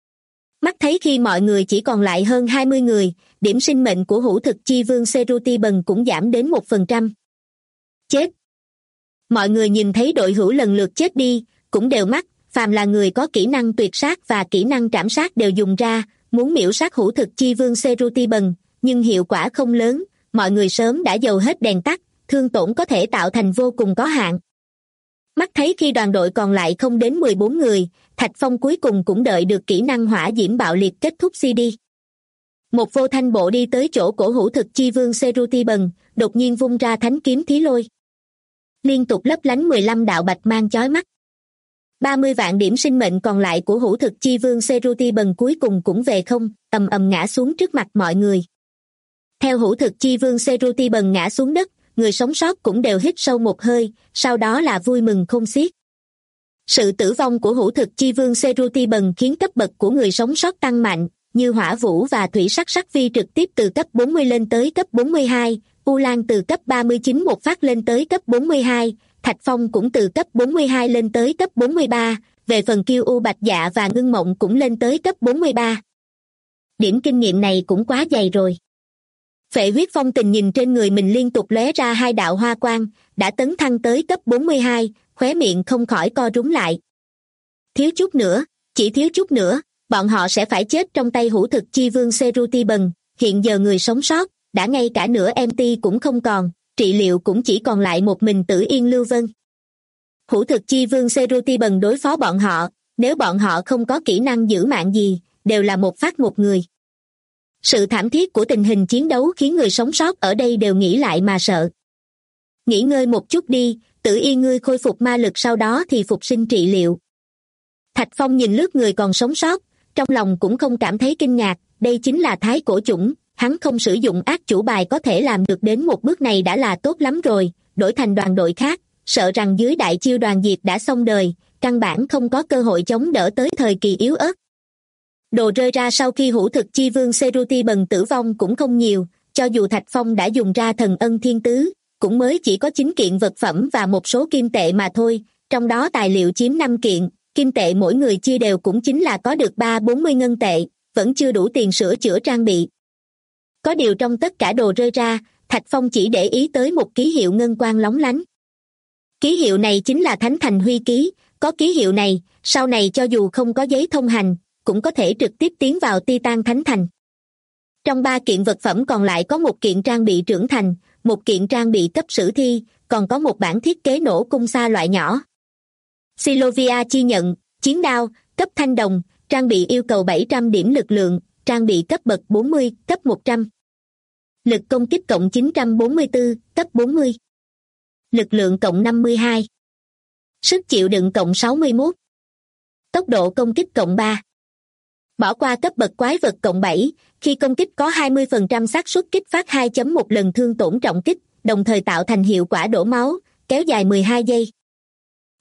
Mắt thấy khi mọi người chỉ còn lại hơn 20 người, điểm sinh mệnh của hữu thực chi vương Serutiban cũng giảm đến 1%. Chết! Mọi người nhìn thấy đội hữu lần lượt chết đi, cũng đều mắt, phàm là người có kỹ năng tuyệt sát và kỹ năng trảm sát đều dùng ra, muốn miễu sát hữu thực chi vương Serutiban, nhưng hiệu quả không lớn, mọi người sớm đã dầu hết đèn tắt, thương tổn có thể tạo thành vô cùng có hạn. Mắt thấy khi đoàn đội còn lại không đến 14 người, Thạch Phong cuối cùng cũng đợi được kỹ năng hỏa diễm bạo liệt kết thúc CD. Một vô thanh bộ đi tới chỗ cổ hữu thực chi vương Serutiban, đột nhiên vung ra thánh kiếm thí lôi. Liên tục lấp lánh 15 đạo bạch mang chói mắt. 30 vạn điểm sinh mệnh còn lại của hữu thực chi vương Serutiban cuối cùng cũng về không, ầm ầm ngã xuống trước mặt mọi người. Theo hữu thực chi vương Serutiban ngã xuống đất, người sống sót cũng đều hít sâu một hơi, sau đó là vui mừng không xiết. Sự tử vong của hữu thực chi vương Serutiban khiến cấp bậc của người sống sót tăng mạnh, như hỏa vũ và thủy sắc sắc vi trực tiếp từ cấp 40 lên tới cấp 42, U Lan từ cấp 39 một phát lên tới cấp 42, Thạch Phong cũng từ cấp 42 lên tới cấp 43, về phần Kiêu U Bạch Dạ và Ngưng Mộng cũng lên tới cấp 43. Điểm kinh nghiệm này cũng quá dày rồi. Phệ huyết phong tình nhìn trên người mình liên tục lóe ra 2 đạo hoa quang, đã tấn thăng tới cấp 42, khóe miệng không khỏi co rúm lại. Thiếu chút nữa, chỉ thiếu chút nữa, bọn họ sẽ phải chết trong tay hữu thực chi vương Serutiban, hiện giờ người sống sót, đã ngay cả nửa MT cũng không còn, trị liệu cũng chỉ còn lại một mình Tử Yên Lưu Vân. Hữu thực chi vương Serutiban đối phó bọn họ, nếu bọn họ không có kỹ năng giữ mạng gì, đều là một phát một người. Sự thảm thiết của tình hình chiến đấu khiến người sống sót ở đây đều nghĩ lại mà sợ. Nghỉ ngơi một chút đi, Tử Yên ngươi khôi phục ma lực sau đó thì phục sinh trị liệu. Thạch Phong nhìn lướt người còn sống sót, trong lòng cũng không cảm thấy kinh ngạc, đây chính là thái cổ chủng, hắn không sử dụng ác chủ bài có thể làm được đến một bước này đã là tốt lắm rồi, đổi thành đoàn đội khác, sợ rằng dưới đại chiêu đoàn diệt đã xong đời, căn bản không có cơ hội chống đỡ tới thời kỳ yếu ớt. Đồ rơi ra sau khi hữu thực chi vương Serutiban tử vong cũng không nhiều, cho dù Thạch Phong đã dùng ra thần ân thiên tứ, cũng mới chỉ có 9 kiện vật phẩm và một số kim tệ mà thôi, trong đó tài liệu chiếm 5 kiện, kim tệ mỗi người chia đều cũng chính là có được 3-40 ngân tệ, vẫn chưa đủ tiền sửa chữa trang bị. Có điều trong tất cả đồ rơi ra, Thạch Phong chỉ để ý tới một ký hiệu ngân quang lóng lánh. Ký hiệu này chính là Thánh Thành Huy ký, có ký hiệu này, sau này cho dù không có giấy thông hành, cũng có thể trực tiếp tiến vào Titan Thánh Thành. Trong 3 kiện vật phẩm còn lại có một kiện trang bị trưởng thành, một kiện trang bị cấp sử thi, còn có một bản thiết kế nổ cung xa loại nhỏ. Silovia chi nhận, chiến đao, cấp thanh đồng, trang bị yêu cầu 700 điểm lực lượng, trang bị cấp bậc 40, cấp 100. Lực công kích cộng 944, cấp 40. Lực lượng cộng 52. Sức chịu đựng cộng 61. Tốc độ công kích cộng 3. Bỏ qua cấp bậc quái vật cộng 7, khi công kích có 20% xác suất kích phát 2.1 lần thương tổn trọng kích, đồng thời tạo thành hiệu quả đổ máu, kéo dài 12 giây.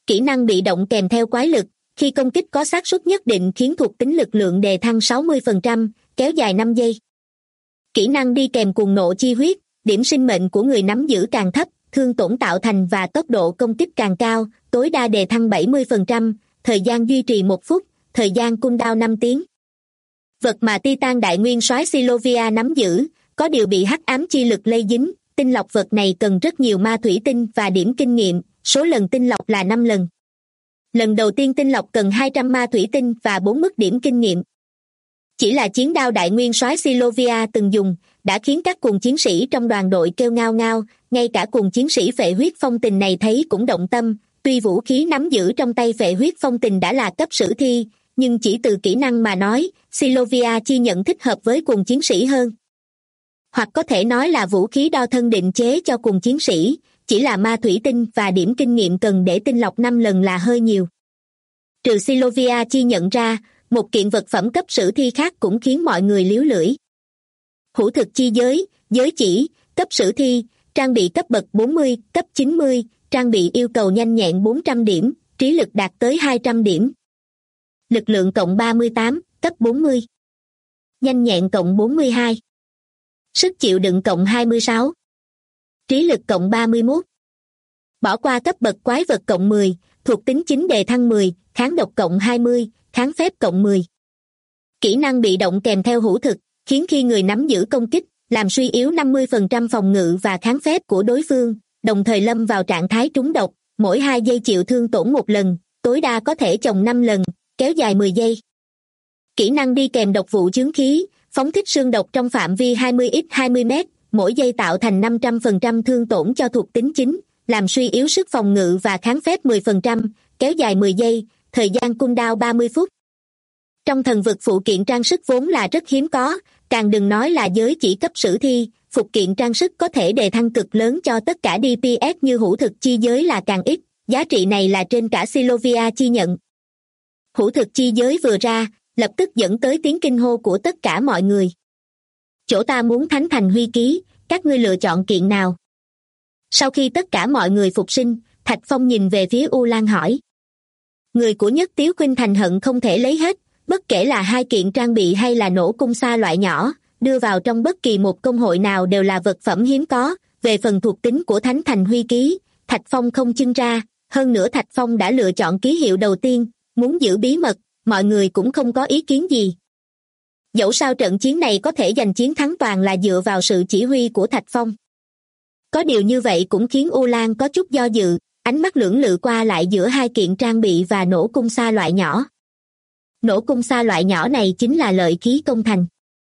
Kỹ năng bị động kèm theo quái lực, khi công kích có xác suất nhất định khiến thuộc tính lực lượng đề thăng 60%, kéo dài 5 giây. Kỹ năng đi kèm cuồng nộ chi huyết, điểm sinh mệnh của người nắm giữ càng thấp, thương tổn tạo thành và tốc độ công kích càng cao, tối đa đề thăng 70%, thời gian duy trì 1 phút, thời gian cooldown 5 tiếng. Vật mà Titan đại nguyên soái Silovia nắm giữ, có điều bị hắc ám chi lực lây dính, tinh lọc vật này cần rất nhiều ma thủy tinh và điểm kinh nghiệm, số lần tinh lọc là 5 lần. Lần đầu tiên tinh lọc cần 200 ma thủy tinh và 4 mức điểm kinh nghiệm. Chỉ là chiến đao đại nguyên soái Silovia từng dùng, đã khiến các cuồng chiến sĩ trong đoàn đội kêu ngao ngao, ngay cả cuồng chiến sĩ phệ huyết phong tình này thấy cũng động tâm, tuy vũ khí nắm giữ trong tay phệ huyết phong tình đã là cấp sử thi, nhưng chỉ từ kỹ năng mà nói, Silovia chi nhận thích hợp với cuồng chiến sĩ hơn. Hoặc có thể nói là vũ khí đo thân định chế cho cuồng chiến sĩ, chỉ là ma thủy tinh và điểm kinh nghiệm cần để tinh lọc 5 lần là hơi nhiều. Trừ Silovia chi nhận ra, một kiện vật phẩm cấp sử thi khác cũng khiến mọi người líu lưỡi. Hữu thực chi giới, giới chỉ, cấp sử thi, trang bị cấp bậc 40, cấp 90, trang bị yêu cầu nhanh nhẹn 400 điểm, trí lực đạt tới 200 điểm. Lực lượng cộng 38, cấp 40. Nhanh nhẹn cộng 42. Sức chịu đựng cộng 26. Trí lực cộng 31. Bỏ qua cấp bậc quái vật cộng 10, thuộc tính chính đề thăng 10, kháng độc cộng 20, kháng phép cộng 10. Kỹ năng bị động kèm theo hữu thực, khiến khi người nắm giữ công kích, làm suy yếu 50% phòng ngự và kháng phép của đối phương, đồng thời lâm vào trạng thái trúng độc, mỗi 2 giây chịu thương tổn 1 lần, tối đa có thể chồng 5 lần, kéo dài 10 giây. Kỹ năng đi kèm độc vụ chướng khí, phóng thích xương độc trong phạm vi 20x20m, mỗi giây tạo thành 500% thương tổn cho thuộc tính chính, làm suy yếu sức phòng ngự và kháng phép 10%, kéo dài 10 giây, thời gian cooldown 30 phút. Trong thần vực phụ kiện trang sức vốn là rất hiếm có, càng đừng nói là giới chỉ cấp sử thi, phụ kiện trang sức có thể đề thăng cực lớn cho tất cả DPS như hữu thực chi giới là càng ít, giá trị này là trên cả Silovia chi nhận. Hữu thực chi giới vừa ra, lập tức dẫn tới tiếng kinh hô của tất cả mọi người. Chỗ ta muốn thánh thành huy ký, các ngươi lựa chọn kiện nào? Sau khi tất cả mọi người phục sinh, Thạch Phong nhìn về phía U Lan hỏi. Người của Nhất Tiếu Khuynh Thành hận không thể lấy hết, bất kể là 2 kiện trang bị hay là nổ cung xa loại nhỏ, đưa vào trong bất kỳ một công hội nào đều là vật phẩm hiếm có. Về phần thuộc tính của Thánh Thành huy ký, Thạch Phong không chưng ra, hơn nữa Thạch Phong đã lựa chọn ký hiệu đầu tiên, muốn giữ bí mật, mọi người cũng không có ý kiến gì. Dẫu sao trận chiến này có thể giành chiến thắng toàn là dựa vào sự chỉ huy của Thạch Phong. Có điều như vậy cũng khiến U Lan có chút do dự, ánh mắt lưỡng lự qua lại giữa 2 kiện trang bị và nổ cung xa loại nhỏ. Nổ cung xa loại nhỏ này chính là lợi khí công thành.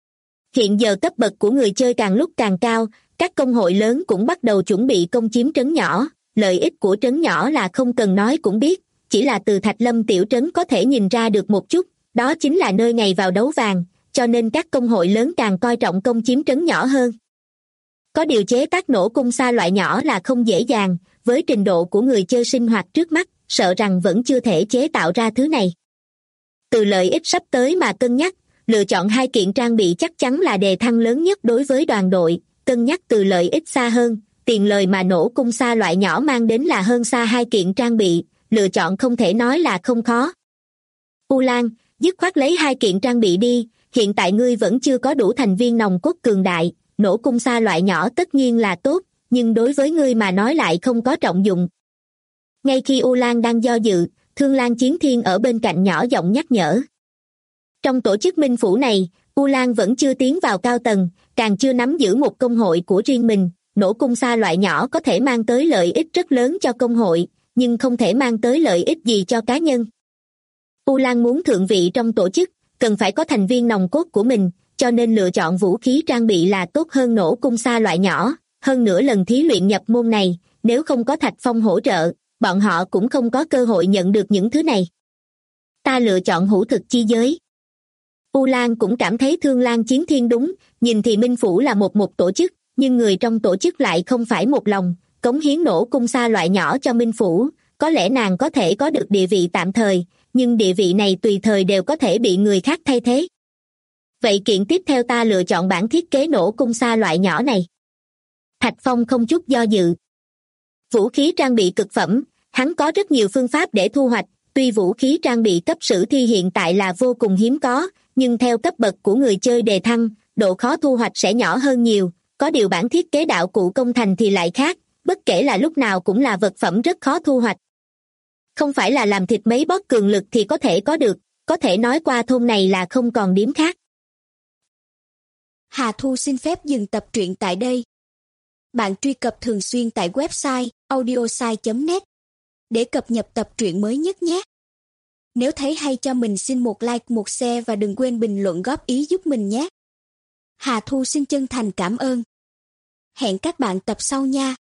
Hiện giờ cấp bậc của người chơi càng lúc càng cao, các công hội lớn cũng bắt đầu chuẩn bị công chiếm trấn nhỏ, lợi ích của trấn nhỏ là không cần nói cũng biết, chỉ là từ Thạch Lâm tiểu trấn có thể nhìn ra được một chút, đó chính là nơi ngày vào đấu vàng, cho nên các công hội lớn càng coi trọng công chiếm trấn nhỏ hơn. Có điều chế tác nổ cung xa loại nhỏ là không dễ dàng, với trình độ của người chơi sinh hoạt trước mắt, sợ rằng vẫn chưa thể chế tạo ra thứ này. Từ lợi ích sắp tới mà cân nhắc, lựa chọn 2 kiện trang bị chắc chắn là đề thăng lớn nhất đối với đoàn đội, cân nhắc từ lợi ích xa hơn, tiền lời mà nổ cung xa loại nhỏ mang đến là hơn xa 2 kiện trang bị, lựa chọn không thể nói là không khó. U Lan, dứt khoát lấy 2 kiện trang bị đi, hiện tại ngươi vẫn chưa có đủ thành viên nòng cốt cường đại, nổ cung xa loại nhỏ tất nhiên là tốt, nhưng đối với ngươi mà nói lại không có trọng dụng. Ngay khi U Lan đang do dự, Thương Lan Chiến Thiên ở bên cạnh nhỏ giọng nhắc nhở. Trong tổ chức Minh Phủ này, U Lan vẫn chưa tiến vào cao tầng, càng chưa nắm giữ một công hội của riêng mình, nổ cung xa loại nhỏ có thể mang tới lợi ích rất lớn cho công hội, nhưng không thể mang tới lợi ích gì cho cá nhân. U Lan muốn thượng vị trong tổ chức, cần phải có thành viên nòng cốt của mình, cho nên lựa chọn vũ khí trang bị là tốt hơn nổ cung xa loại nhỏ, hơn nữa lần thí luyện nhập môn này, nếu không có Thạch Phong hỗ trợ, bọn họ cũng không có cơ hội nhận được những thứ này. Ta lựa chọn hữu thực chi giới. U Lan cũng cảm thấy Thương Lan Chiến Thiên đúng, nhìn thì Minh Phủ là một tổ chức, nhưng người trong tổ chức lại không phải một lòng, cống hiến nổ cung xa loại nhỏ cho Minh Phủ, có lẽ nàng có thể có được địa vị tạm thời, nhưng địa vị này tùy thời đều có thể bị người khác thay thế. Vậy kiện tiếp theo ta lựa chọn bản thiết kế nổ cung xa loại nhỏ này. Thạch Phong không chút do dự. Vũ khí trang bị cực phẩm, Hắn có rất nhiều phương pháp để thu hoạch, tuy vũ khí trang bị cấp sử thi hiện tại là vô cùng hiếm có, nhưng theo cấp bậc của người chơi đề thăng, độ khó thu hoạch sẽ nhỏ hơn nhiều, có điều bản thiết kế đạo cụ công thành thì lại khác, bất kể là lúc nào cũng là vật phẩm rất khó thu hoạch. Không phải là làm thịt mấy boss cường lực thì có thể có được, có thể nói qua thôn này là không còn điếm khác. Hà Thu xin phép dừng tập truyện tại đây. Bạn truy cập thường xuyên tại website audiosai.net để cập nhật tập truyện mới nhất nhé. Nếu thấy hay cho mình xin một like, một share và đừng quên bình luận góp ý giúp mình nhé. Hà Thu xin chân thành cảm ơn. Hẹn các bạn tập sau nha.